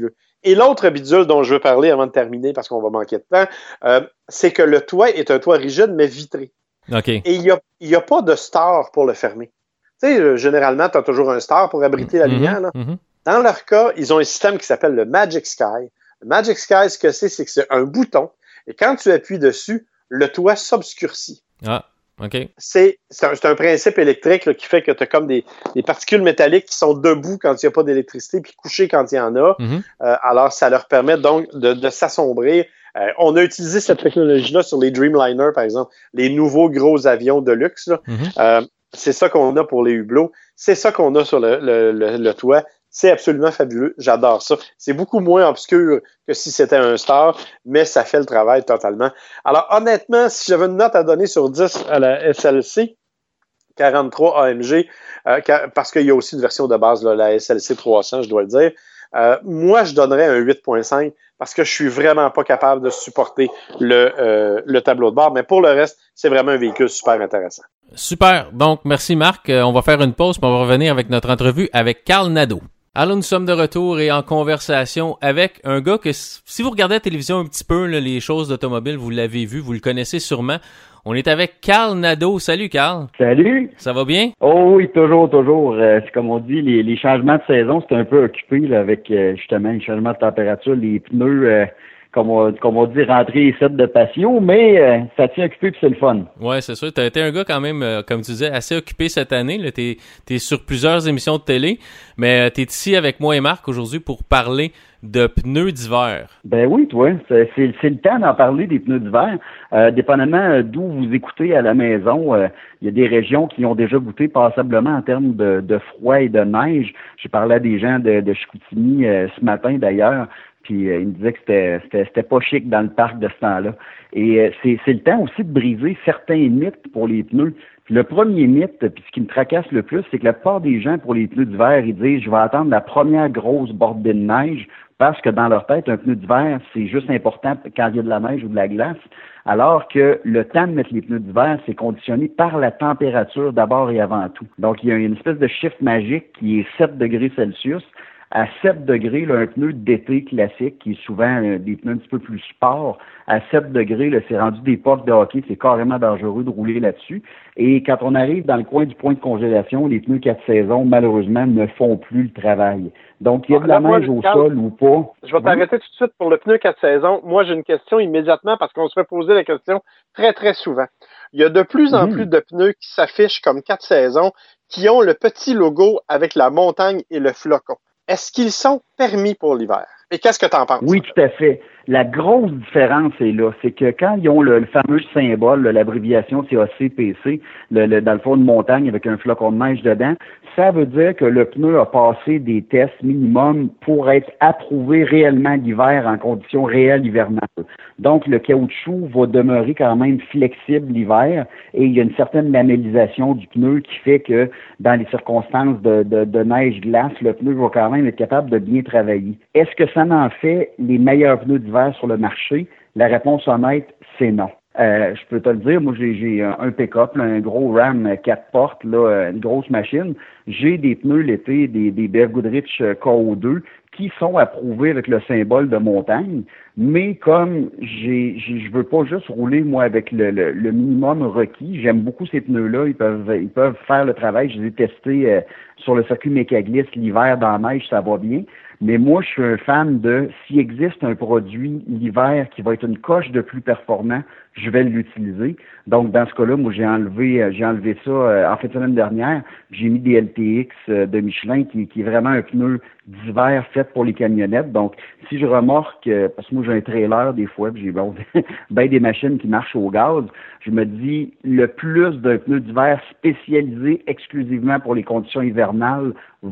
Et l'autre bidule dont je veux parler avant de terminer, parce qu'on va manquer de temps, euh, c'est que le toit est un toit rigide, mais vitré. OK. Et il n'y a, y a pas de star pour le fermer. Tu sais, généralement, tu as toujours un star pour abriter la lumière. Là. Mm-hmm. Dans leur cas, ils ont un système qui s'appelle le Magic Sky. Le Magic Sky, ce que c'est, c'est que c'est un bouton. Et quand tu appuies dessus, le toit s'obscurcit. Ah, OK. C'est, c'est, un, c'est un principe électrique là, qui fait que tu as comme des, des particules métalliques qui sont debout quand il n'y a pas d'électricité, puis couchées quand il y en a. Mm-hmm. Euh, alors, ça leur permet donc de, de s'assombrir. Euh, on a utilisé cette technologie-là sur les Dreamliner, par exemple, les nouveaux gros avions de luxe. Là. Mm-hmm. Euh, c'est ça qu'on a pour les hublots. C'est ça qu'on a sur le, le, le, le toit. C'est absolument fabuleux. J'adore ça. C'est beaucoup moins obscur que si c'était un star, mais ça fait le travail totalement. Alors, honnêtement, si j'avais une note à donner sur dix à la S L C, quarante-trois A M G, euh, parce qu'il y a aussi une version de base, là, la S L C trois cents, je dois le dire, euh, moi, je donnerais un huit virgule cinq parce que je suis vraiment pas capable de supporter le, euh, le tableau de bord. Mais pour le reste, c'est vraiment un véhicule super intéressant. Super. Donc, merci Marc. Euh, on va faire une pause, puis on va revenir avec notre entrevue avec Carl Nadeau. Alors, nous sommes de retour et en conversation avec un gars que, si vous regardez la télévision un petit peu, là, les choses d'automobile, vous l'avez vu, vous le connaissez sûrement. On est avec Carl Nadeau. Salut, Carl. Salut. Ça va bien? Oh oui, toujours, toujours. Euh, c'est comme on dit, les, les changements de saison, c'est un peu occupé là, avec euh, justement les changements de température, les pneus, euh, comme, on, comme on dit, rentrer les sets de passion, mais euh, ça tient occupé puis c'est le fun. Ouais, c'est sûr. T'as été un gars quand même, euh, comme tu disais, assez occupé cette année. Là. T'es, t'es sur plusieurs émissions de télé, mais euh, t'es ici avec moi et Marc aujourd'hui pour parler de pneus d'hiver. Ben oui, toi, c'est, c'est, c'est le temps d'en parler des pneus d'hiver. Euh, dépendamment d'où vous écoutez à la maison, il euh, y a des régions qui ont déjà goûté passablement en termes de, de froid et de neige. J'ai parlé à des gens de, de Chicoutimi euh, ce matin d'ailleurs, puis euh, ils me disaient que c'était, c'était, c'était pas chic dans le parc de ce temps-là. Et euh, c'est, c'est le temps aussi de briser certains mythes pour les pneus. Puis le premier mythe, puis ce qui me tracasse le plus, c'est que la plupart des gens, pour les pneus d'hiver, ils disent « je vais attendre la première grosse bordée de neige », parce que dans leur tête, un pneu d'hiver, c'est juste important quand il y a de la neige ou de la glace, alors que le temps de mettre les pneus d'hiver, c'est conditionné par la température d'abord et avant tout. Donc, il y a une espèce de chiffre magique qui est sept degrés Celsius. À sept degrés, là, un pneu d'été classique, qui est souvent euh, des pneus un petit peu plus sport, à sept degrés, là, c'est rendu des portes de hockey, c'est carrément dangereux de rouler là-dessus. Et quand on arrive dans le coin du point de congélation, les pneus quatre saisons, malheureusement, ne font plus le travail. Donc, il y a de la neige au sol ou pas. Je vais t'arrêter tout de suite pour le pneu quatre saisons. Moi, j'ai une question immédiatement parce qu'on se fait poser la question très, très souvent. Il y a de plus en mmh. plus de pneus qui s'affichent comme quatre saisons qui ont le petit logo avec la montagne et le flocon. Est-ce qu'ils sont permis pour l'hiver? Et qu'est-ce que tu en penses? Oui, tout à fait. La grosse différence est là, c'est que quand ils ont le, le fameux symbole, là, l'abréviation c'est A C P C, le, le, dans le fond de montagne avec un flocon de neige dedans, ça veut dire que le pneu a passé des tests minimum pour être approuvé réellement l'hiver en conditions réelles hivernales. Donc, le caoutchouc va demeurer quand même flexible l'hiver et il y a une certaine lamellisation du pneu qui fait que dans les circonstances de, de, de neige-glace, le pneu va quand même être capable de bien travailler. Est-ce que ça en fait les meilleurs pneus d'hiver sur le marché? La réponse honnête, c'est non. Euh, je peux te le dire, moi j'ai, j'ai un pick-up, là, un gros Ram quatre portes, là, une grosse machine. J'ai des pneus l'été, des, des B F Goodrich K O deux qui sont approuvés avec le symbole de montagne, mais comme j'ai, j'ai je veux pas juste rouler moi avec le, le, le minimum requis, j'aime beaucoup ces pneus-là, ils peuvent ils peuvent faire le travail. Je les ai testés euh, sur le circuit Mécaglisse l'hiver dans la neige, ça va bien. Mais moi, je suis un fan de, s'il existe un produit l'hiver qui va être une coche de plus performant, je vais l'utiliser. Donc, dans ce cas-là, moi, j'ai enlevé, j'ai enlevé ça euh, en fin de semaine dernière. J'ai mis des L T X euh, de Michelin qui, qui est vraiment un pneu d'hiver fait pour les camionnettes. Donc, si je remorque, euh, parce que moi, j'ai un trailer des fois, puis j'ai bon, ben des machines qui marchent au gaz, je me dis, le plus d'un pneu d'hiver spécialisé exclusivement pour les conditions hivernales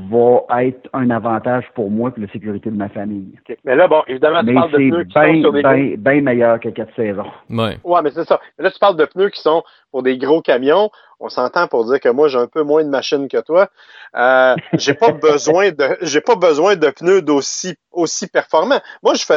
va être un avantage pour moi et la sécurité de ma famille. Okay. Mais là, bon, évidemment, tu mais parles de pneus qui ben, sont sur des... bien ben meilleur que quatre saisons. Ouais. Ouais, mais c'est ça. Mais là, tu parles de pneus qui sont pour des gros camions. On s'entend pour dire que moi, j'ai un peu moins de machine que toi. Euh, j'ai pas besoin de, j'ai pas besoin de pneus d'aussi, aussi performants. Moi, je fais,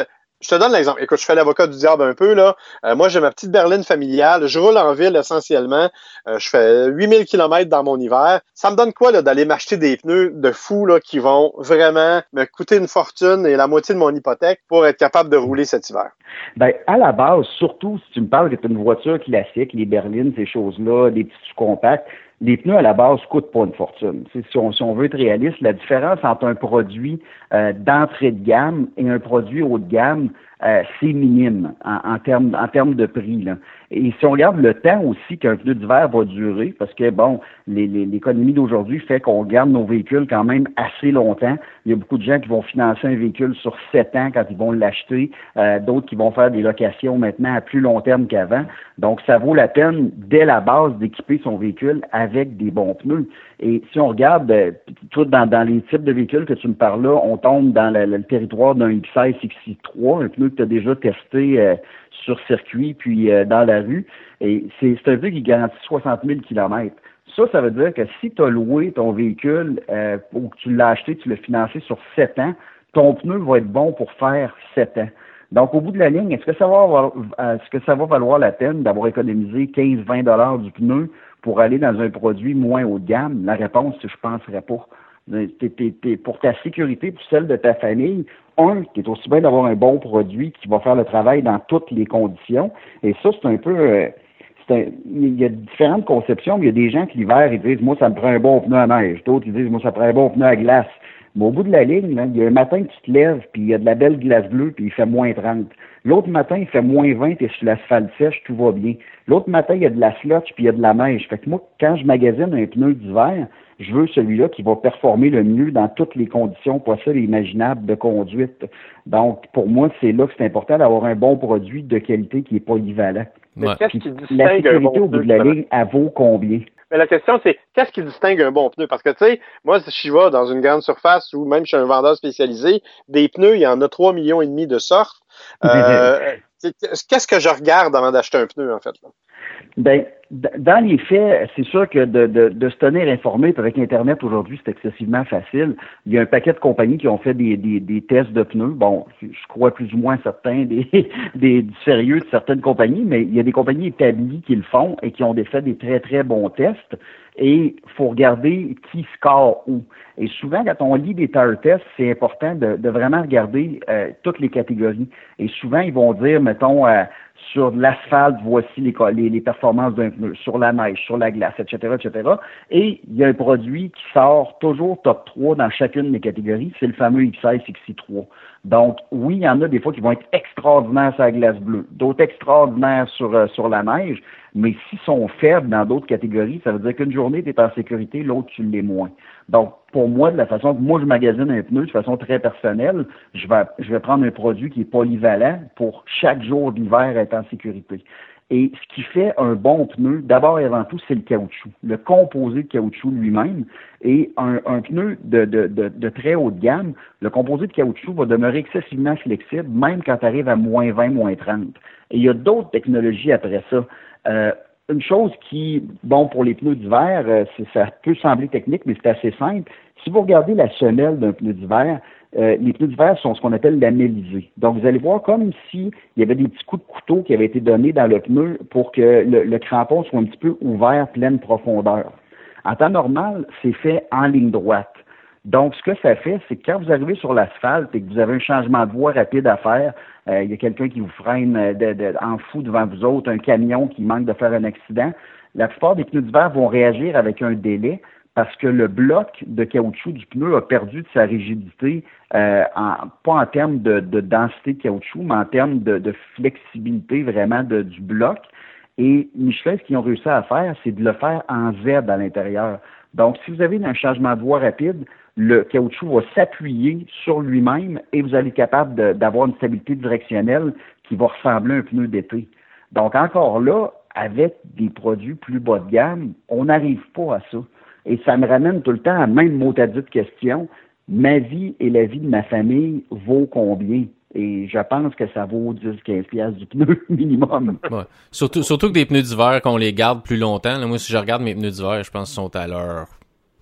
je te donne l'exemple. Écoute, je fais l'avocat du diable un peu, là. Euh, moi, j'ai ma petite berline familiale. Je roule en ville essentiellement. Euh, je fais huit mille kilomètres dans mon hiver. Ça me donne quoi, là, d'aller m'acheter des pneus de fou, là, qui vont vraiment me coûter une fortune et la moitié de mon hypothèque pour être capable de rouler cet hiver? Ben, à la base, surtout si tu me parles que tu as une voiture classique, les berlines, ces choses-là, des petits sous-compacts, les pneus à la base coûtent pas une fortune. Si on, si on veut être réaliste, la différence entre un produit euh, d'entrée de gamme et un produit haut de gamme, euh, c'est minime en, en termes en termes de prix, là. Et si on regarde le temps aussi qu'un pneu d'hiver va durer, parce que bon, les, les, l'économie d'aujourd'hui fait qu'on garde nos véhicules quand même assez longtemps. Il y a beaucoup de gens qui vont financer un véhicule sur sept ans quand ils vont l'acheter, euh, d'autres qui vont faire des locations maintenant à plus long terme qu'avant. Donc, ça vaut la peine, dès la base, d'équiper son véhicule avec des bons pneus. Et si on regarde, euh, tout dans, dans les types de véhicules que tu me parles là, on tombe dans le, le territoire d'un X seize X I trois, un pneu que tu as déjà testé euh, sur circuit puis euh, dans la rue. Et c'est, c'est un pneu qui garantit soixante mille kilomètres. Ça, ça veut dire que si tu as loué ton véhicule euh, ou que tu l'as acheté, tu l'as financé sur sept ans, ton pneu va être bon pour faire sept ans. Donc, au bout de la ligne, est-ce que ça va avoir, est-ce que ça va valoir la peine d'avoir économisé quinze à vingt dollars du pneu pour aller dans un produit moins haut de gamme? La réponse, c'est je ne penserais pas. T'es, t'es, t'es, pour ta sécurité, pour celle de ta famille, un, c'est aussi bien d'avoir un bon produit qui va faire le travail dans toutes les conditions. Et ça, c'est un peu... Euh, c'est un, il y a différentes conceptions, mais il y a des gens qui, l'hiver, ils disent « Moi, ça me prend un bon pneu à neige. » D'autres, ils disent « Moi, ça me prend un bon pneu à glace. » Mais au bout de la ligne, là, il y a un matin que tu te lèves, puis il y a de la belle glace bleue, puis il fait moins trente. L'autre matin, il fait moins vingt, et sur l'asphalte sèche, tout va bien. L'autre matin, il y a de la slotch, puis il y a de la neige. Fait que moi, quand je magasine un pneu d'hiver, je veux celui-là qui va performer le mieux dans toutes les conditions possibles et imaginables de conduite. Donc, pour moi, c'est là que c'est important d'avoir un bon produit de qualité qui est polyvalent. Mais Ouais. qu'est-ce qui distingue La sécurité un bon au bout pneu, de la justement? ligne, elle vaut combien? Mais la question, c'est qu'est-ce qui distingue un bon pneu? Parce que, tu sais, moi, si je vais dans une grande surface ou même chez un vendeur spécialisé, des pneus, il y en a trois millions et demi de sortes. Euh, qu'est-ce que je regarde avant d'acheter un pneu, en fait, là? Ben, dans les faits, c'est sûr que de, de, de se tenir informé, puis avec Internet aujourd'hui, c'est excessivement facile. Il y a un paquet de compagnies qui ont fait des, des, des tests de pneus. Bon, je crois plus ou moins certains des, des du sérieux de certaines compagnies, mais il y a des compagnies établies qui le font et qui ont fait des très, très bons tests. Et il faut regarder qui score où. Et souvent, quand on lit des tire tests, c'est important de, de vraiment regarder euh, toutes les catégories. Et souvent, ils vont dire, mettons, euh, sur l'asphalte, voici les, les, les performances d'un pneu, sur la neige, sur la glace, et cetera, et cetera. Et il y a un produit qui sort toujours top trois dans chacune des catégories, c'est le fameux X seize X I trois. Donc, oui, il y en a des fois qui vont être extraordinaires sur la glace bleue, d'autres extraordinaires sur, euh, sur la neige, mais s'ils sont faibles dans d'autres catégories, ça veut dire qu'une journée, tu es en sécurité, l'autre, tu l'es moins. Donc, pour moi, de la façon que moi, je magasine un pneu de façon très personnelle, je vais, je vais prendre un produit qui est polyvalent pour chaque jour d'hiver être en sécurité. Et ce qui fait un bon pneu, d'abord et avant tout, c'est le caoutchouc, le composé de caoutchouc lui-même. Et un, un pneu de, de, de, de très haute gamme, le composé de caoutchouc va demeurer excessivement flexible, même quand tu arrives à moins vingt, moins trente. Et il y a d'autres technologies après ça. Euh, une chose qui, bon, pour les pneus d'hiver, euh, c'est, ça peut sembler technique, mais c'est assez simple. Si vous regardez la semelle d'un pneu d'hiver, Euh, les pneus d'hiver sont ce qu'on appelle lamellisés. Donc, vous allez voir comme s'il y avait des petits coups de couteau qui avaient été donnés dans le pneu pour que le, le crampon soit un petit peu ouvert, pleine profondeur. En temps normal, c'est fait en ligne droite. Donc, ce que ça fait, c'est que quand vous arrivez sur l'asphalte et que vous avez un changement de voie rapide à faire, euh, il y a quelqu'un qui vous freine de, de, en fou devant vous autres, un camion qui manque de faire un accident, la plupart des pneus d'hiver vont réagir avec un délai, parce que le bloc de caoutchouc du pneu a perdu de sa rigidité, euh, en, pas en termes de, de densité de caoutchouc, mais en termes de, de flexibilité vraiment de, du bloc. Et Michelin, ce qu'ils ont réussi à faire, c'est de le faire en Z à l'intérieur. Donc, si vous avez un changement de voie rapide, le caoutchouc va s'appuyer sur lui-même et vous allez être capable de, d'avoir une stabilité directionnelle qui va ressembler à un pneu d'été. Donc, encore là, avec des produits plus bas de gamme, on n'arrive pas à ça. Et ça me ramène tout le temps à la même mot à dite question. Ma vie et la vie de ma famille vaut combien? Et je pense que ça vaut dix à quinze piastres du pneu minimum. Ouais. Surtout, surtout que des pneus d'hiver, qu'on les garde plus longtemps. Là, moi, si je regarde mes pneus d'hiver, je pense qu'ils sont à leur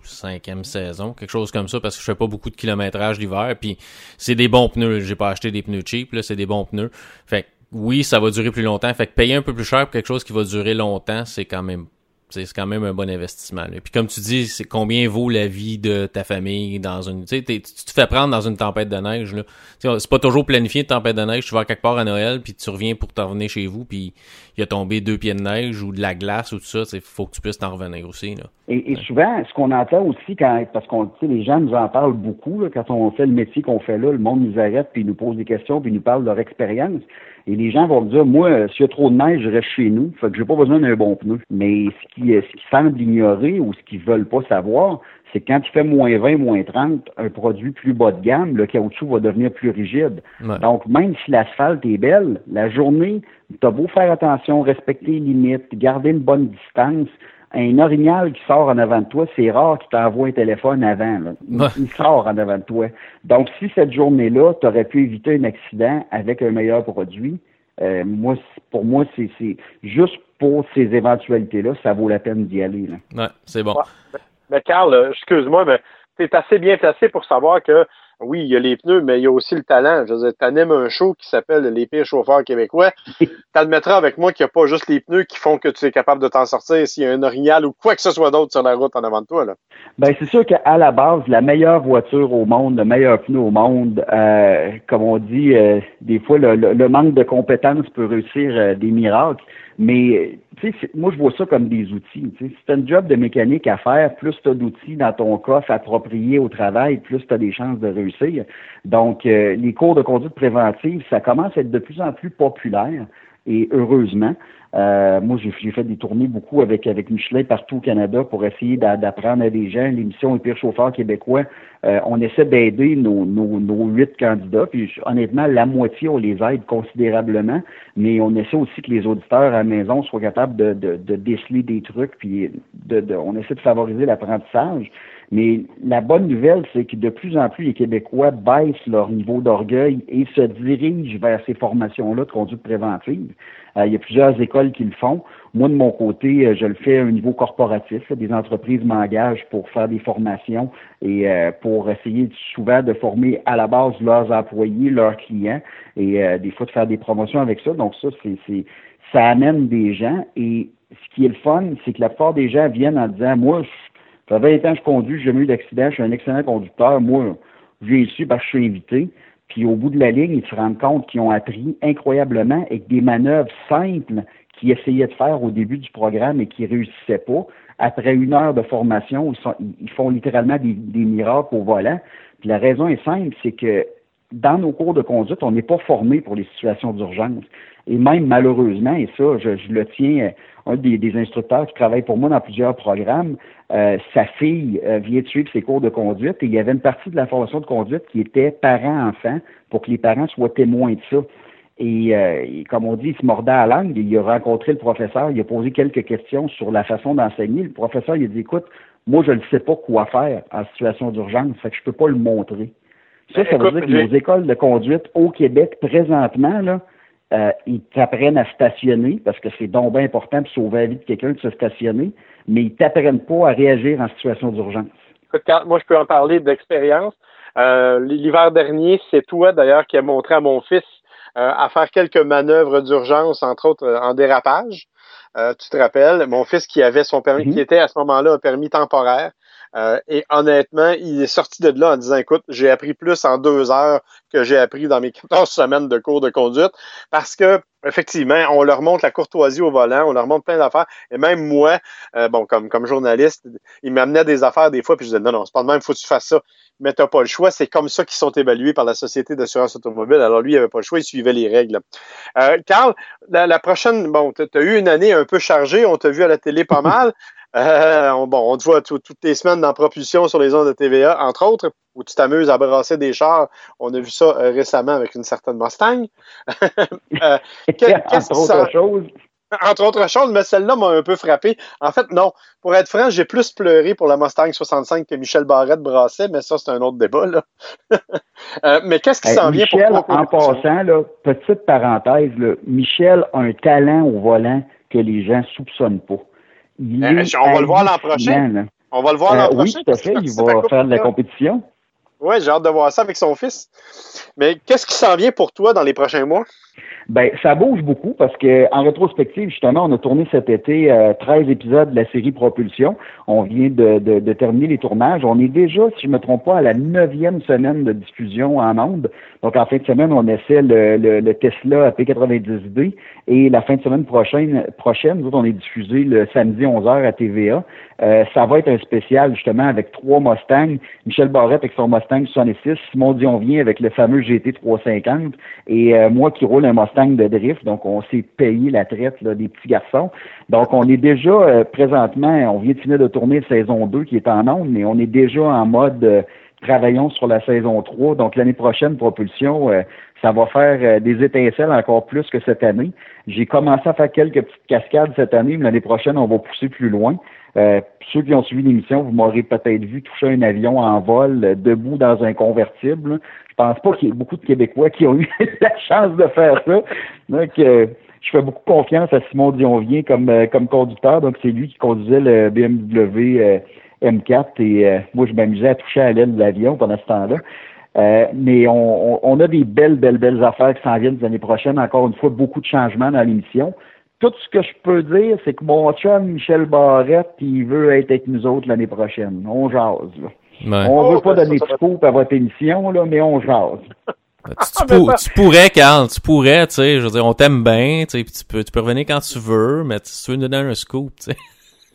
cinquième saison, quelque chose comme ça, parce que je fais pas beaucoup de kilométrage l'hiver, puis c'est des bons pneus. J'ai pas acheté des pneus cheap, là, c'est des bons pneus. Fait que oui, ça va durer plus longtemps. Fait que payer un peu plus cher pour quelque chose qui va durer longtemps, c'est quand même c'est quand même un bon investissement. Là. Puis comme tu dis, c'est combien vaut la vie de ta famille dans une... Tu sais, tu te fais prendre dans une tempête de neige. Là. T'sais, c'est pas toujours planifié une tempête de neige. Tu vas quelque part à Noël, puis tu reviens pour t'en revenir chez vous, puis il a tombé deux pieds de neige ou de la glace ou tout ça. Il faut que tu puisses t'en revenir aussi. Là. Et, et souvent, ce qu'on entend aussi, quand parce qu'on tu sais, les gens nous en parlent beaucoup, là, quand on fait le métier qu'on fait là, le monde nous arrête, puis nous pose des questions, puis nous parle de leur expérience. Et les gens vont me dire, moi, s'il y a trop de neige, je reste chez nous. Fait que j'ai pas besoin d'un bon pneu. Mais ce qui, ce qui semble ignorer ou ce qu'ils veulent pas savoir, c'est que quand il fait moins vingt, moins trente, un produit plus bas de gamme, le caoutchouc va devenir plus rigide. Ouais. Donc, même si l'asphalte est belle, la journée, t'as beau faire attention, respecter les limites, garder une bonne distance, un orignal qui sort en avant de toi, c'est rare qu'il t'envoie un téléphone avant. Là. Il, ouais. il sort en avant de toi. Donc, si cette journée-là, tu aurais pu éviter un accident avec un meilleur produit, euh, moi, pour moi, c'est, c'est juste pour ces éventualités-là, ça vaut la peine d'y aller. Là. Ouais, c'est bon. Ouais. Mais Carl, excuse-moi, mais tu es assez bien placé pour savoir que oui, il y a les pneus, mais il y a aussi le talent. Je veux dire, t'animes un show qui s'appelle Les pires chauffeurs québécois. T'admettras avec moi qu'il n'y a pas juste les pneus qui font que tu es capable de t'en sortir s'il y a un orignal ou quoi que ce soit d'autre sur la route en avant de toi, là. Ben, c'est sûr qu'à la base, la meilleure voiture au monde, le meilleur pneu au monde, euh, comme on dit, euh, des fois, le, le, le manque de compétences peut réussir euh, des miracles. Mais, tu sais, moi, je vois ça comme des outils. Tu sais, si tu as un job de mécanique à faire, plus tu as d'outils dans ton coffre appropriés au travail, plus tu as des chances de réussir. Donc, euh, les cours de conduite préventive, ça commence à être de plus en plus populaire. Et heureusement, euh, moi, j'ai, j'ai fait des tournées beaucoup avec avec Michelin partout au Canada pour essayer d'a, d'apprendre à des gens. L'émission Les pires chauffeurs québécois, euh, on essaie d'aider nos, nos, nos huit candidats. Puis honnêtement, la moitié, on les aide considérablement. Mais on essaie aussi que les auditeurs à la maison soient capables de, de, de déceler des trucs. Puis de, de, on essaie de favoriser l'apprentissage. Mais la bonne nouvelle, c'est que de plus en plus, les Québécois baissent leur niveau d'orgueil et se dirigent vers ces formations-là de conduite préventive. Euh, il y a plusieurs écoles qui le font. Moi, de mon côté, je le fais à un niveau corporatif. Là. Des entreprises m'engagent pour faire des formations et euh, pour essayer souvent de former à la base leurs employés, leurs clients et euh, des fois de faire des promotions avec ça. Donc ça, c'est, c'est ça amène des gens. Et ce qui est le fun, c'est que la plupart des gens viennent en disant, moi, je ça fait vingt ans que je conduis, j'ai jamais eu d'accident, je suis un excellent conducteur. Moi, j'ai su parce que je suis invité. Puis au bout de la ligne, ils se rendent compte qu'ils ont appris incroyablement et que des manœuvres simples qu'ils essayaient de faire au début du programme et qui réussissaient pas, après une heure de formation, ils, sont, ils font littéralement des, des miracles au volant. Puis la raison est simple, c'est que dans nos cours de conduite, on n'est pas formé pour les situations d'urgence. Et même malheureusement, et ça, je, je le tiens, un des, des instructeurs qui travaille pour moi dans plusieurs programmes, euh, sa fille euh, vient de suivre ses cours de conduite et il y avait une partie de la formation de conduite qui était parents-enfants pour que les parents soient témoins de ça. Et, euh, et comme on dit, il se mordait à la langue, il a rencontré le professeur, il a posé quelques questions sur la façon d'enseigner. Le professeur, il a dit, écoute, moi, je ne sais pas quoi faire en situation d'urgence, fait que je peux pas le montrer. Ça, ça veut dire que nos écoles de conduite au Québec, présentement, là, Euh, ils t'apprennent à stationner parce que c'est donc bien important de sauver la vie de quelqu'un de se stationner, mais ils t'apprennent pas à réagir en situation d'urgence. Écoute, Carl, moi, je peux en parler d'expérience. Euh, l'hiver dernier, c'est toi, d'ailleurs, qui a montré à mon fils euh, à faire quelques manœuvres d'urgence, entre autres euh, en dérapage. Euh, tu te rappelles, mon fils qui avait son permis, mm-hmm. qui était à ce moment-là un permis temporaire. Euh, et honnêtement, il est sorti de là en disant, écoute, j'ai appris plus en deux heures que j'ai appris dans mes quatorze semaines de cours de conduite parce que, effectivement, on leur montre la courtoisie au volant, on leur montre plein d'affaires. Et même moi, euh, bon, comme, comme journaliste, il m'amenait des affaires des fois, puis je disais, non, non, c'est pas de même, il faut que tu fasses ça. Mais t'as pas le choix. C'est comme ça qu'ils sont évalués par la Société d'assurance automobile. Alors lui, il avait pas le choix, il suivait les règles. Euh, Carl, la, la prochaine, bon, t'as, t'as eu une année un peu chargée, on t'a vu à la télé pas mal. Euh, on, bon, on te voit tout, toutes les semaines dans Propulsion sur les ondes de T V A, entre autres, où tu t'amuses à brasser des chars. On a vu ça euh, récemment avec une certaine Mustang. euh, qu'est-ce entre autres choses. Entre autres choses, mais celle-là m'a un peu frappé. En fait, non. Pour être franc, j'ai plus pleuré pour la Mustang soixante-cinq que Michel Barrette brassait, mais ça, c'est un autre débat, là. euh, mais qu'est-ce qui hey, s'en Michel, vient pour toi? En passant, là, petite parenthèse, là, Michel a un talent au volant que les gens ne soupçonnent pas. Euh, on va le voir l'an prochain. Là. On va le voir Euh, l'an oui, prochain. tout à fait. Il va faire de la compétition. Oui, j'ai hâte de voir ça avec son fils. Mais qu'est-ce qui s'en vient pour toi dans les prochains mois? Ben, ça bouge beaucoup parce que en rétrospective, justement, on a tourné cet été euh, treize épisodes de la série Propulsion. On vient de, de, de terminer les tournages. On est déjà, si je me trompe pas, à la neuvième semaine de diffusion en ondes. Donc, en fin de semaine, on essaie le, le, le Tesla P quatre-vingt-dix D et la fin de semaine prochaine, prochaine, nous autres, on est diffusé le samedi onze heures à T V A. Euh, ça va être un spécial, justement, avec trois Mustangs. Michel Barrette avec son Mustang soixante-six, Simon Dionvien avec le fameux G T trois cent cinquante et euh, moi qui roule un Mustang de drift. Donc, on s'est payé la traite là, des petits garçons. Donc, on est déjà, euh, présentement, on vient de finir de tourner saison deux qui est en ondes, mais on est déjà en mode euh, travaillons sur la saison trois. Donc, l'année prochaine, Propulsion, euh, ça va faire euh, des étincelles encore plus que cette année. J'ai commencé à faire quelques petites cascades cette année, mais l'année prochaine, on va pousser plus loin. Euh, ceux qui ont suivi l'émission, vous m'aurez peut-être vu toucher un avion en vol euh, debout dans un convertible. Je pense pas qu'il y ait beaucoup de Québécois qui ont eu la chance de faire ça. Donc, euh, je fais beaucoup confiance à Simon Dionvien comme euh, comme conducteur. Donc, c'est lui qui conduisait le B M W euh, M quatre et euh, moi, je m'amusais à toucher à l'aile de l'avion pendant ce temps-là. Euh, mais on, on, on a des belles, belles, belles affaires qui s'en viennent les années prochaines. Encore une fois, beaucoup de changements dans l'émission. Tout ce que je peux dire, c'est que mon chum Michel Barrette, il veut être avec nous autres l'année prochaine. On jase, là. Ouais. On veut Oh, pas ben, donner ça, de ça scoop à votre émission, là, mais on jase. Tu, tu, pour- tu pourrais, Carl, tu pourrais, tu sais, je veux dire, on t'aime bien, tu sais, puis tu peux, tu peux revenir quand tu veux, mais si tu veux nous donner un scoop, tu sais.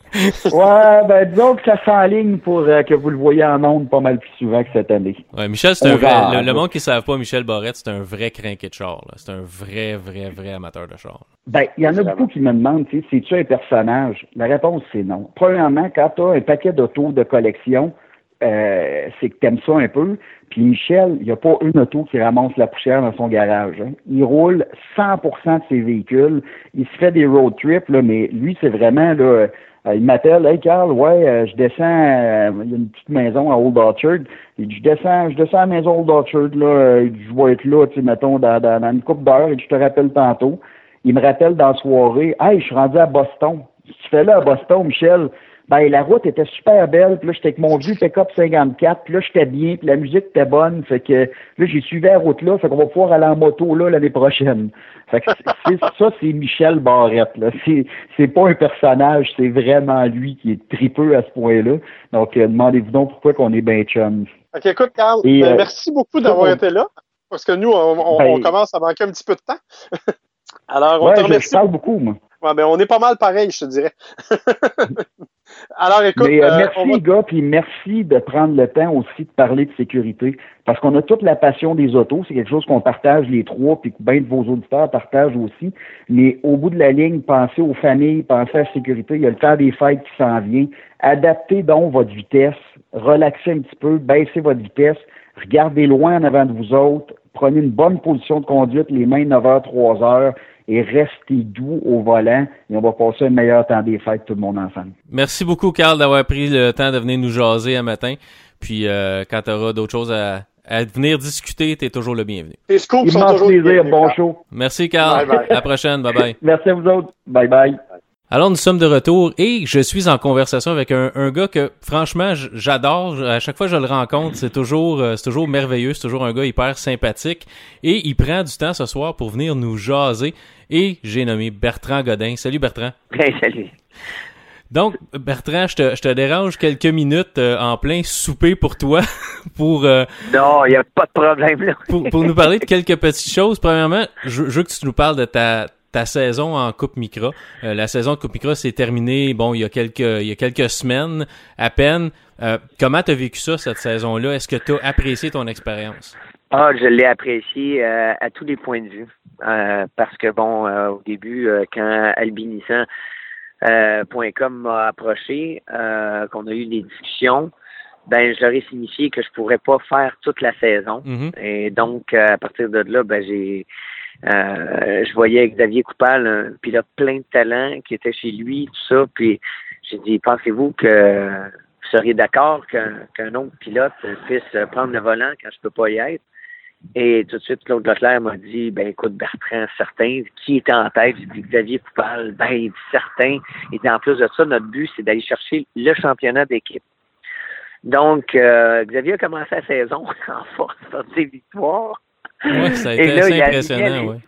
Ouais, ben disons que ça s'enligne pour euh, que vous le voyez en ondes pas mal plus souvent que cette année. Ouais, Michel, c'est un On vrai, jase. le, le monde qui ne savent pas, Michel Barrette, c'est un vrai crinqué de char, là. C'est un vrai, vrai, vrai amateur de char. Ben, il y en a beaucoup qui me demandent, tu sais, c'est-tu un personnage? La réponse, c'est non. Premièrement, quand tu as un paquet d'autos de collection, euh, c'est que t'aimes ça un peu. Puis Michel, il n'y a pas une auto qui ramasse la poussière dans son garage. Hein. Il roule cent pour cent de ses véhicules. Il se fait des road trips, là, mais lui, c'est vraiment, là, euh, il m'appelle, « Hey, Carl, ouais, euh, je descends, euh, il y a une petite maison à Old Orchard. » Il dit, « Je descends, je descends à la maison Old Orchard, là, euh, je vais être là, tu sais, mettons, dans, dans, dans une couple d'heures, et je te rappelle tantôt. » Il me rappelle dans la soirée, « Hey, je suis rendu à Boston. » Tu fais là à Boston, Michel? Ben, la route était super belle, puis là, j'étais avec mon vieux pick-up cinquante-quatre, puis là, j'étais bien, puis la musique était bonne, fait que là, j'ai suivi la route là, fait qu'on va pouvoir aller en moto là l'année prochaine. Fait que c'est, ça, c'est Michel Barrette, là. C'est, c'est pas un personnage, c'est vraiment lui qui est tripeux à ce point-là. Donc, euh, demandez-vous donc pourquoi qu'on est ben chum. OK, écoute, Carl, Et, ben, euh, merci beaucoup d'avoir on... été là, parce que nous, on, on, ben, on commence à manquer un petit peu de temps. Alors, on ouais, te je, remercie. je parle beaucoup, moi. Ouais, ben, on est pas mal pareil, je te dirais. Alors, écoute, Mais, euh, euh, merci, on va... gars, puis merci de prendre le temps aussi de parler de sécurité, parce qu'on a toute la passion des autos, c'est quelque chose qu'on partage les trois, puis que bien de vos auditeurs partagent aussi, mais au bout de la ligne, pensez aux familles, pensez à la sécurité, il y a le temps des fêtes qui s'en vient, adaptez donc votre vitesse, relaxez un petit peu, baissez votre vitesse, regardez loin en avant de vous autres, prenez une bonne position de conduite, les mains neuf heures, trois heures, et restez doux au volant, et on va passer un meilleur temps des fêtes, tout le monde ensemble. Merci beaucoup, Carl, d'avoir pris le temps de venir nous jaser un matin. Puis, euh, quand tu auras d'autres choses à, à venir discuter, tu es toujours le bienvenu. Tes scoops sont Immense toujours plaisir, bienvenus, bon Carl. show. Merci, Carl. Bye bye. À la prochaine. Bye-bye. Merci à vous autres. Bye bye. Alors, nous sommes de retour et je suis en conversation avec un, un gars que, franchement, j- j'adore. À chaque fois que je le rencontre, c'est toujours, euh, c'est toujours merveilleux. C'est toujours un gars hyper sympathique. Et il prend du temps ce soir pour venir nous jaser. Et j'ai nommé Bertrand Godin. Salut, Bertrand. Hey, salut. Donc, Bertrand, je te, je te dérange quelques minutes euh, en plein souper pour toi, pour, euh, Non, il n'y a pas de problème, là. pour, pour nous parler de quelques petites choses. Premièrement, je, je veux que tu nous parles de ta, ta saison en Coupe Micra. Euh, la saison de Coupe Micra s'est terminée, bon, il y a quelques, il y a quelques semaines à peine. Euh, comment tu as vécu ça, cette saison-là? Est-ce que tu as apprécié ton expérience? Ah, je l'ai apprécié euh, à tous les points de vue. Euh, parce que, bon, euh, au début, euh, quand albinissan point com m'a approché, euh, qu'on a eu des discussions, ben je leur ai signifié que je pourrais pas faire toute la saison. Mm-hmm. Et donc, euh, à partir de là, ben j'ai euh, je voyais Xavier Coupal, un pilote plein de talent qui était chez lui, tout ça, puis j'ai dit, pensez-vous que vous seriez d'accord qu'un, qu'un autre pilote puisse prendre le volant quand je peux pas y être? Et tout de suite, Claude Leclerc m'a dit, ben écoute, Bertrand, certain, qui était en tête? J'ai dit Xavier Coupal, ben il dit certain. Et en plus de ça, notre but, c'est d'aller chercher le championnat d'équipe. Donc, euh, Xavier a commencé la saison en force par ses victoires. Oui, ça a été là, assez impressionnant, oui.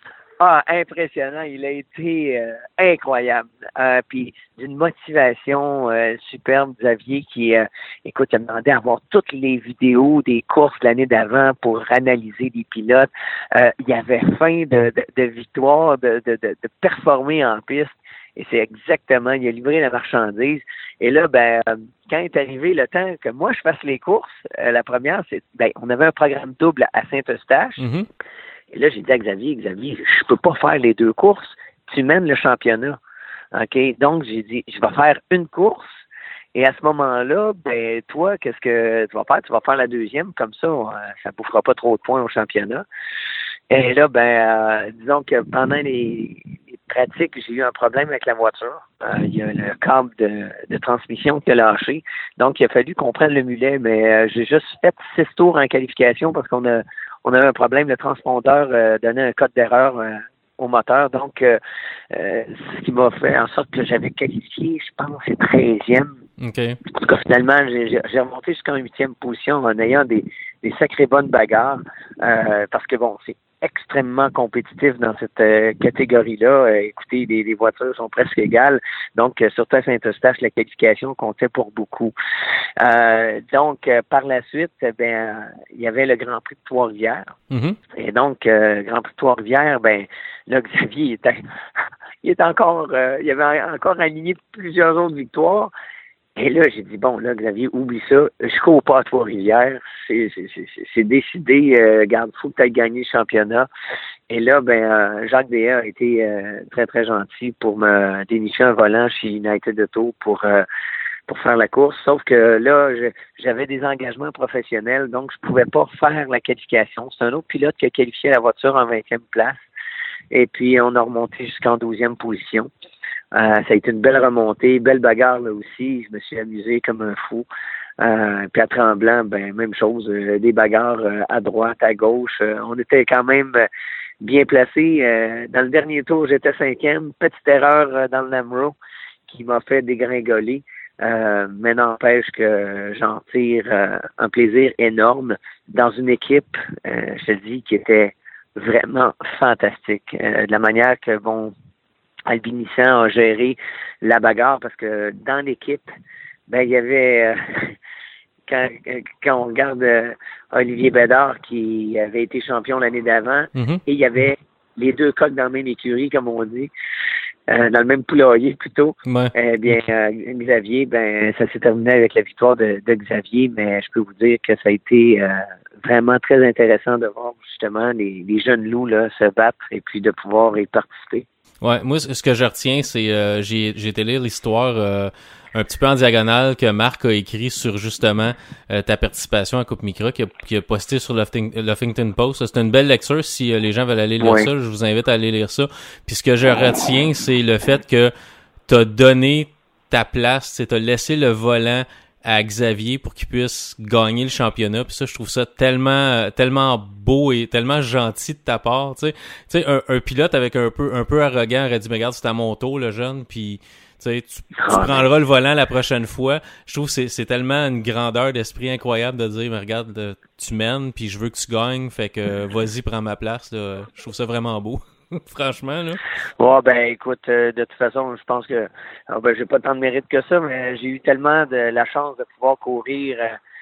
Ah, impressionnant. Il a été euh, incroyable. Euh, puis d'une motivation euh, superbe, Xavier, qui, euh, écoute, a demandé à voir toutes les vidéos des courses de l'année d'avant pour analyser les pilotes. Euh, il avait faim de, de, de victoire, de, de, de, de performer en piste. Et c'est exactement, il a livré la marchandise. Et là, ben, quand est arrivé le temps que moi je fasse les courses, euh, la première, c'est, ben, on avait un programme double à Saint-Eustache. Mm-hmm. Et là, j'ai dit à Xavier, Xavier, je peux pas faire les deux courses. Tu mènes le championnat. OK? Donc, j'ai dit, je vais faire une course. Et à ce moment-là, ben, toi, qu'est-ce que tu vas faire? Tu vas faire la deuxième. Comme ça, ça ne bouffera pas trop de points au championnat. Et là, ben, euh, disons que pendant les, les pratiques, j'ai eu un problème avec la voiture. Euh, il y a le câble de, de transmission qui a lâché. Donc, il a fallu qu'on prenne le mulet. Mais euh, j'ai juste fait six tours en qualification parce qu'on a On avait un problème, le transpondeur euh, donnait un code d'erreur euh, au moteur. Donc, euh, euh, ce qui m'a fait en sorte que j'avais qualifié, je pense, c'est treizième. Okay. En tout cas, finalement, j'ai, j'ai remonté jusqu'en huitième position en ayant des, des sacrées bonnes bagarres. Euh, parce que, bon, c'est extrêmement compétitif dans cette euh, catégorie-là. Euh, écoutez, les, les voitures sont presque égales. Donc, euh, surtout à Saint-Eustache, la qualification comptait pour beaucoup. Euh, donc, euh, par la suite, eh ben, il y avait le Grand Prix de Trois-Rivières. Mm-hmm. Et donc, euh, Grand Prix de Trois-Rivières, ben, là, Xavier, il était, il était encore, euh, il avait encore aligné plusieurs autres victoires. Et là, j'ai dit, bon, là, Xavier, oublie ça. Je cours pas à Trois-Rivières. C'est, c'est, c'est, c'est décidé. Euh, garde, faut que tu aies gagné le championnat. Et là, ben, euh, Jacques Déa a été euh, très, très gentil pour me dénicher un volant chez United Auto pour, euh, pour faire la course. Sauf que là, je, j'avais des engagements professionnels, donc je pouvais pas faire la qualification. C'est un autre pilote qui a qualifié la voiture en vingtième place. Et puis, on a remonté jusqu'en douzième position. Euh, ça a été une belle remontée, belle bagarre là aussi. Je me suis amusé comme un fou. Euh, puis à Tremblant, ben même chose, euh, des bagarres euh, à droite, à gauche. Euh, on était quand même euh, bien placés. Euh, dans le dernier tour, j'étais cinquième. Petite erreur euh, dans le Namro qui m'a fait dégringoler. Euh, mais n'empêche que j'en tire euh, un plaisir énorme dans une équipe, euh, je te dis, qui était vraiment fantastique. Euh, de la manière que, bon, Albinissan a géré la bagarre parce que dans l'équipe, ben il y avait euh, quand, quand on regarde euh, Olivier Bédard qui avait été champion l'année d'avant, Mm-hmm. et il y avait les deux coqs dans la même écurie, comme on dit, euh, dans le même poulailler plutôt. Ouais. Eh bien, euh, Xavier, ben ça s'est terminé avec la victoire de, de Xavier, mais je peux vous dire que ça a été euh, vraiment très intéressant de voir justement les, les jeunes loups là se battre et puis de pouvoir y participer. Ouais, moi, ce que je retiens, c'est euh, j'ai j'ai été lire l'histoire euh, un petit peu en diagonale que Marc a écrit sur justement euh, ta participation à Coupe Micra, qui a, qui a posté sur l'Huffington Post. C'est une belle lecture. Si euh, les gens veulent aller lire oui. ça, je vous invite à aller lire ça. Puis ce que je retiens, c'est le fait que t'as donné ta place, t'as laissé le volant à Xavier pour qu'il puisse gagner le championnat. Puis ça, je trouve ça tellement tellement beau et tellement gentil de ta part. Tu sais, tu sais un, un pilote avec un peu un peu arrogant aurait dit, mais regarde, c'est à mon tour, le jeune, puis tu sais, tu, tu prendras le volant la prochaine fois. Je trouve que c'est, c'est tellement une grandeur d'esprit incroyable de dire, mais regarde, tu mènes, puis je veux que tu gagnes, fait que vas-y, prends ma place. Là. Je trouve ça vraiment beau. Franchement, là. Ouais, ben écoute, euh, de toute façon, je pense que oh, ben j'ai pas tant de mérite que ça, mais j'ai eu tellement de la chance de pouvoir courir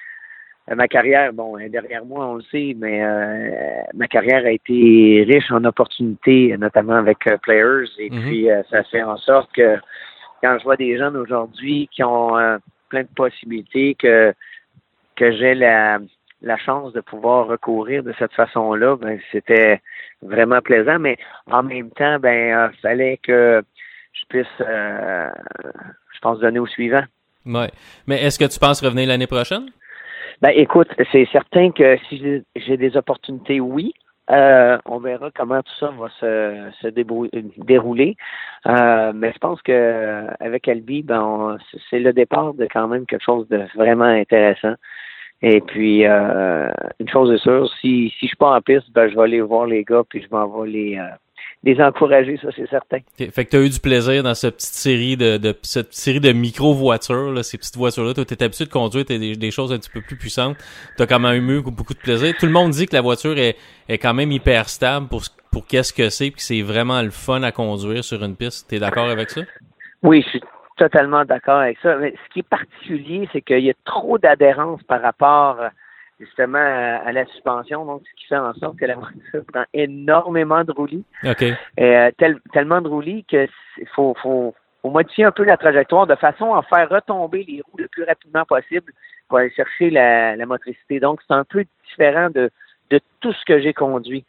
euh, ma carrière. Bon, derrière moi, on le sait, mais euh, ma carrière a été riche en opportunités, notamment avec euh, Players, et mm-hmm. puis euh, ça fait en sorte que quand je vois des jeunes aujourd'hui qui ont euh, plein de possibilités, que que j'ai la la chance de pouvoir recourir de cette façon-là, ben c'était vraiment plaisant, mais en même temps, ben euh, fallait que je puisse, euh, je pense, donner au suivant. Ouais. Mais est-ce que tu penses revenir l'année prochaine? Ben écoute, c'est certain que si j'ai, j'ai des opportunités, oui. Euh, on verra comment tout ça va se, se débrou- dérouler. Euh, mais je pense que avec Albi, ben on, c'est le départ de quand même quelque chose de vraiment intéressant. Et puis, euh, une chose est sûre, si si je suis pas en piste, ben je vais aller voir les gars, puis je m'en vais les, euh, les encourager, ça c'est certain. Okay. Fait que tu as eu du plaisir dans cette petite série de, de cette série de micro-voitures, là, ces petites voitures-là. Tu es habitué de conduire des, des choses un petit peu plus puissantes. Tu as quand même eu beaucoup de plaisir. Tout le monde dit que la voiture est, est quand même hyper stable pour, pour qu'est-ce que c'est, puis que c'est vraiment le fun à conduire sur une piste. Tu es d'accord avec ça? Oui, je suis totalement d'accord avec ça. Mais ce qui est particulier, c'est qu'il y a trop d'adhérence par rapport justement à, à la suspension, donc ce qui fait en sorte que la voiture prend énormément de roulis. OK. Et, euh, tel, tellement de roulis que faut, faut, faut modifier un peu la trajectoire de façon à faire retomber les roues le plus rapidement possible pour aller chercher la, la motricité. Donc, c'est un peu différent de, de tout ce que j'ai conduit.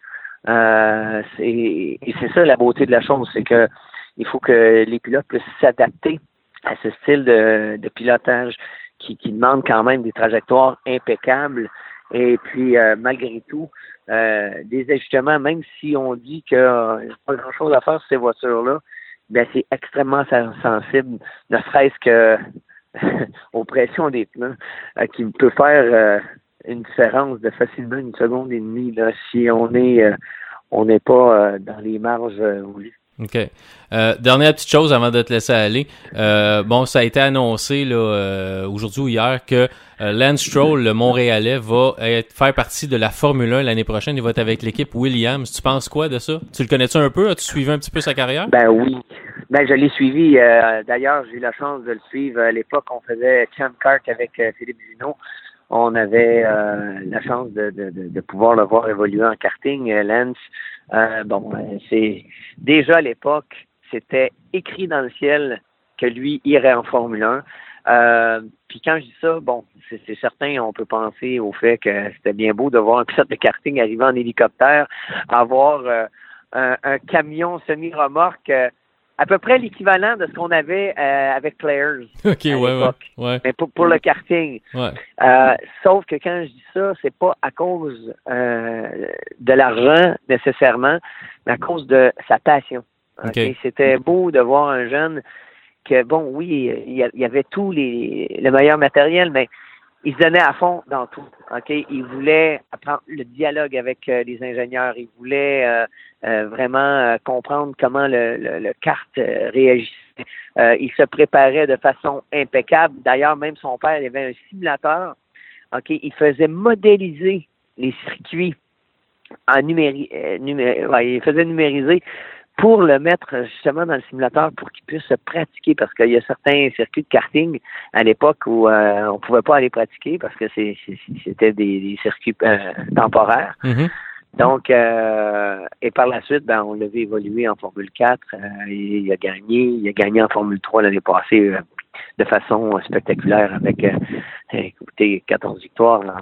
Euh, c'est, et c'est ça la beauté de la chose, c'est que il faut que les pilotes puissent s'adapter à ce style de, de pilotage qui, qui demande quand même des trajectoires impeccables et puis euh, malgré tout euh, des ajustements, même si on dit qu'il n'y a pas grand-chose à faire sur ces voitures-là, ben c'est extrêmement sensible, ne serait-ce que aux pressions des pneus, euh, qui peut faire euh, une différence de facilement une seconde et demie là, si on est euh, on n'est pas euh, dans les marges euh, voulues. OK. Euh, dernière petite chose avant de te laisser aller. Euh, bon, ça a été annoncé là euh, aujourd'hui ou hier que euh, Lance Stroll, le Montréalais, va être, faire partie de la Formule un l'année prochaine. Il va être avec l'équipe Williams. Tu penses quoi de ça? Tu le connais-tu un peu? As-tu suivi un petit peu sa carrière? Ben oui. Ben je l'ai suivi. Euh, d'ailleurs, j'ai eu la chance de le suivre. À l'époque, on faisait Champ Kart avec euh, Philippe Junot. On avait euh, la chance de, de, de, de pouvoir le voir évoluer en karting. Euh, Lance, euh, bon, c'est déjà à l'époque, c'était écrit dans le ciel que lui irait en Formule un. Euh, puis quand je dis ça, bon, c'est, c'est certain, on peut penser au fait que c'était bien beau de voir un pilote de karting arriver en hélicoptère, avoir euh, un, un camion semi-remorque. Euh, à peu près l'équivalent de ce qu'on avait euh, avec Players OK, à ouais, l'époque. ouais, ouais. Mais pour, pour le karting. Ouais. Euh, sauf que quand je dis ça, c'est pas à cause euh, de l'argent nécessairement, mais à cause de sa passion. Okay? OK. C'était beau de voir un jeune que, bon, oui, il y avait tout les, le meilleur matériel, mais il se donnait à fond dans tout. OK? Il voulait apprendre le dialogue avec euh, les ingénieurs. Il voulait euh, euh, vraiment euh, comprendre comment le, le, le kart euh, réagissait. Euh, il se préparait de façon impeccable. D'ailleurs, même son père, il avait un simulateur. OK? Il faisait modéliser les circuits en numéri- euh, numé- ouais, il faisait numériser pour le mettre justement dans le simulateur pour qu'il puisse se pratiquer, parce qu'il y a certains circuits de karting à l'époque où euh, on pouvait pas aller pratiquer parce que c'est, c'est, c'était des, des circuits euh, temporaires. Mm-hmm. Donc, euh, et par la suite, ben, on l'a vu évoluer en Formule quatre. Euh, il a gagné, il a gagné en Formule trois l'année passée euh, de façon spectaculaire avec, euh, écoutez, quatorze victoires là,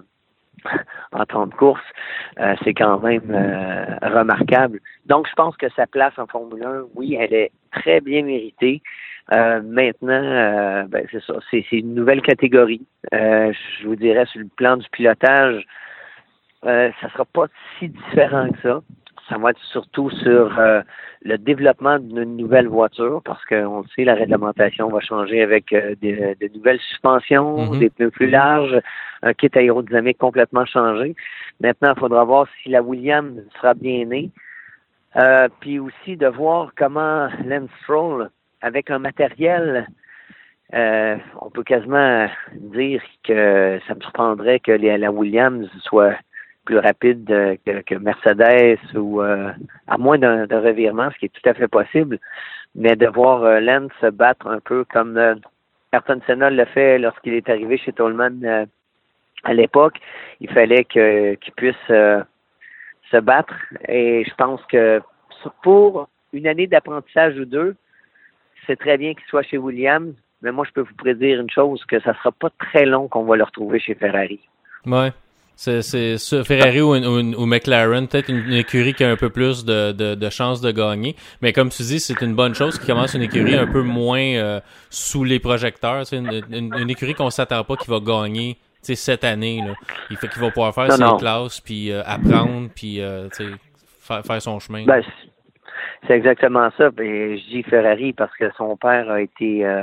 en trente courses. Euh, c'est quand même euh, remarquable. Donc, je pense que sa place en Formule un, oui, elle est très bien méritée. Euh, maintenant, euh, ben, c'est ça, c'est, c'est une nouvelle catégorie. Euh, je vous dirais, sur le plan du pilotage, euh, ça sera pas si différent que ça. Ça va être surtout sur euh, le développement d'une nouvelle voiture, parce qu'on le sait, la réglementation va changer avec euh, de, de nouvelles suspensions, mm-hmm. des pneus plus larges, un kit aérodynamique complètement changé. Maintenant, il faudra voir si la Williams sera bien née. Euh, puis aussi de voir comment Lance Stroll, avec un matériel, euh, on peut quasiment dire que ça me surprendrait que les, la Williams soit plus rapide que, que Mercedes ou euh, à moins d'un, d'un revirement, ce qui est tout à fait possible, mais de voir euh, Lance se battre un peu comme euh, Ayrton Senna l'a fait lorsqu'il est arrivé chez Toleman euh, à l'époque. Il fallait que, qu'il puisse euh, se battre, et je pense que pour une année d'apprentissage ou deux, c'est très bien qu'il soit chez Williams, mais moi je peux vous prédire une chose, que ça sera pas très long qu'on va le retrouver chez Ferrari. Ouais. C'est, c'est ça, Ferrari ou, ou, ou McLaren, peut-être une, une écurie qui a un peu plus de, de, de chances de gagner. Mais comme tu dis, c'est une bonne chose qui commence une écurie un peu moins euh, sous les projecteurs. C'est une, une, une écurie qu'on s'attend pas qui va gagner cette année. Là. Il fait qu'il va pouvoir faire non, ses non. classes, puis euh, apprendre, puis euh, faire, faire son chemin. Ben, c'est exactement ça. Et je dis Ferrari parce que son père a été euh,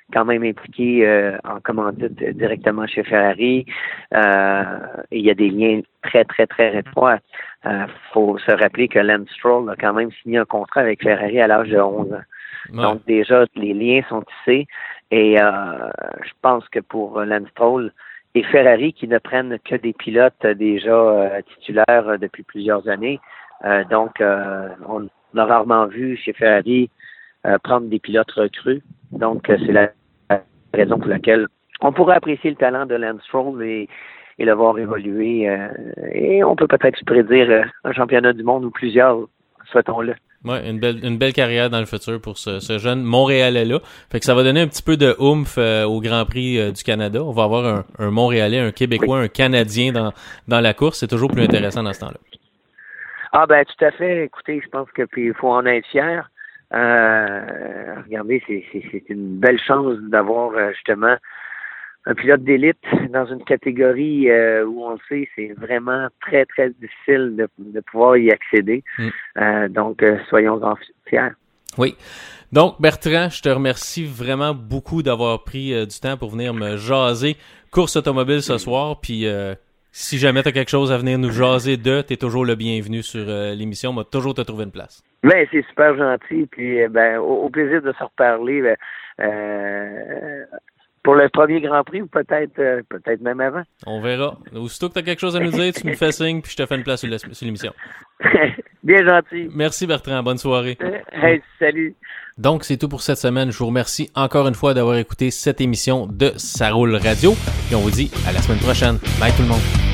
quand même impliqué euh, en commandite directement chez Ferrari. Euh, et il y a des liens très, très, très étroits. Il euh, faut se rappeler que Lance Stroll a quand même signé un contrat avec Ferrari à l'âge de onze ans. Ouais. Donc déjà, les liens sont tissés. Et euh, je pense que pour Lance Stroll et Ferrari, qui ne prennent que des pilotes déjà euh, titulaires depuis plusieurs années, euh, donc euh, on a rarement vu chez Ferrari euh, prendre des pilotes recrues. Donc euh, c'est la raison pour laquelle on pourrait apprécier le talent de Lance Stroll et, et le voir évoluer. Euh, et on peut peut-être se prédire euh, un championnat du monde ou plusieurs, souhaitons-le. Ouais, une belle une belle carrière dans le futur pour ce, ce jeune Montréalais-là. Fait que ça va donner un petit peu de oomph euh, au Grand Prix euh, du Canada. On va avoir un, un Montréalais, un Québécois, oui. un Canadien dans dans la course. C'est toujours plus intéressant dans ce temps-là. Ah ben tout à fait. Écoutez, je pense que puis il faut en être fier. Euh, regardez, c'est, c'est c'est une belle chance d'avoir euh, justement un pilote d'élite dans une catégorie euh, où on le sait, c'est vraiment très, très difficile de, de pouvoir y accéder. Mm. Euh, donc, euh, soyons-en fiers. Oui. Donc, Bertrand, je te remercie vraiment beaucoup d'avoir pris euh, du temps pour venir me jaser course automobile ce soir. Puis, euh, si jamais tu as quelque chose à venir nous jaser de, tu es toujours le bienvenu sur euh, l'émission. On va toujours te trouver une place. Ben, c'est super gentil. Puis, ben, au, au plaisir de se reparler. Ben, euh, pour le premier Grand Prix ou peut-être euh, peut-être même avant. On verra. Aussitôt que tu as quelque chose à nous dire, tu me fais signe puis je te fais une place sur, la, sur l'émission. Bien gentil. Merci Bertrand. Bonne soirée. Hey, salut. Donc, c'est tout pour cette semaine. Je vous remercie encore une fois d'avoir écouté cette émission de Ça roule radio. Et on vous dit à la semaine prochaine. Bye tout le monde.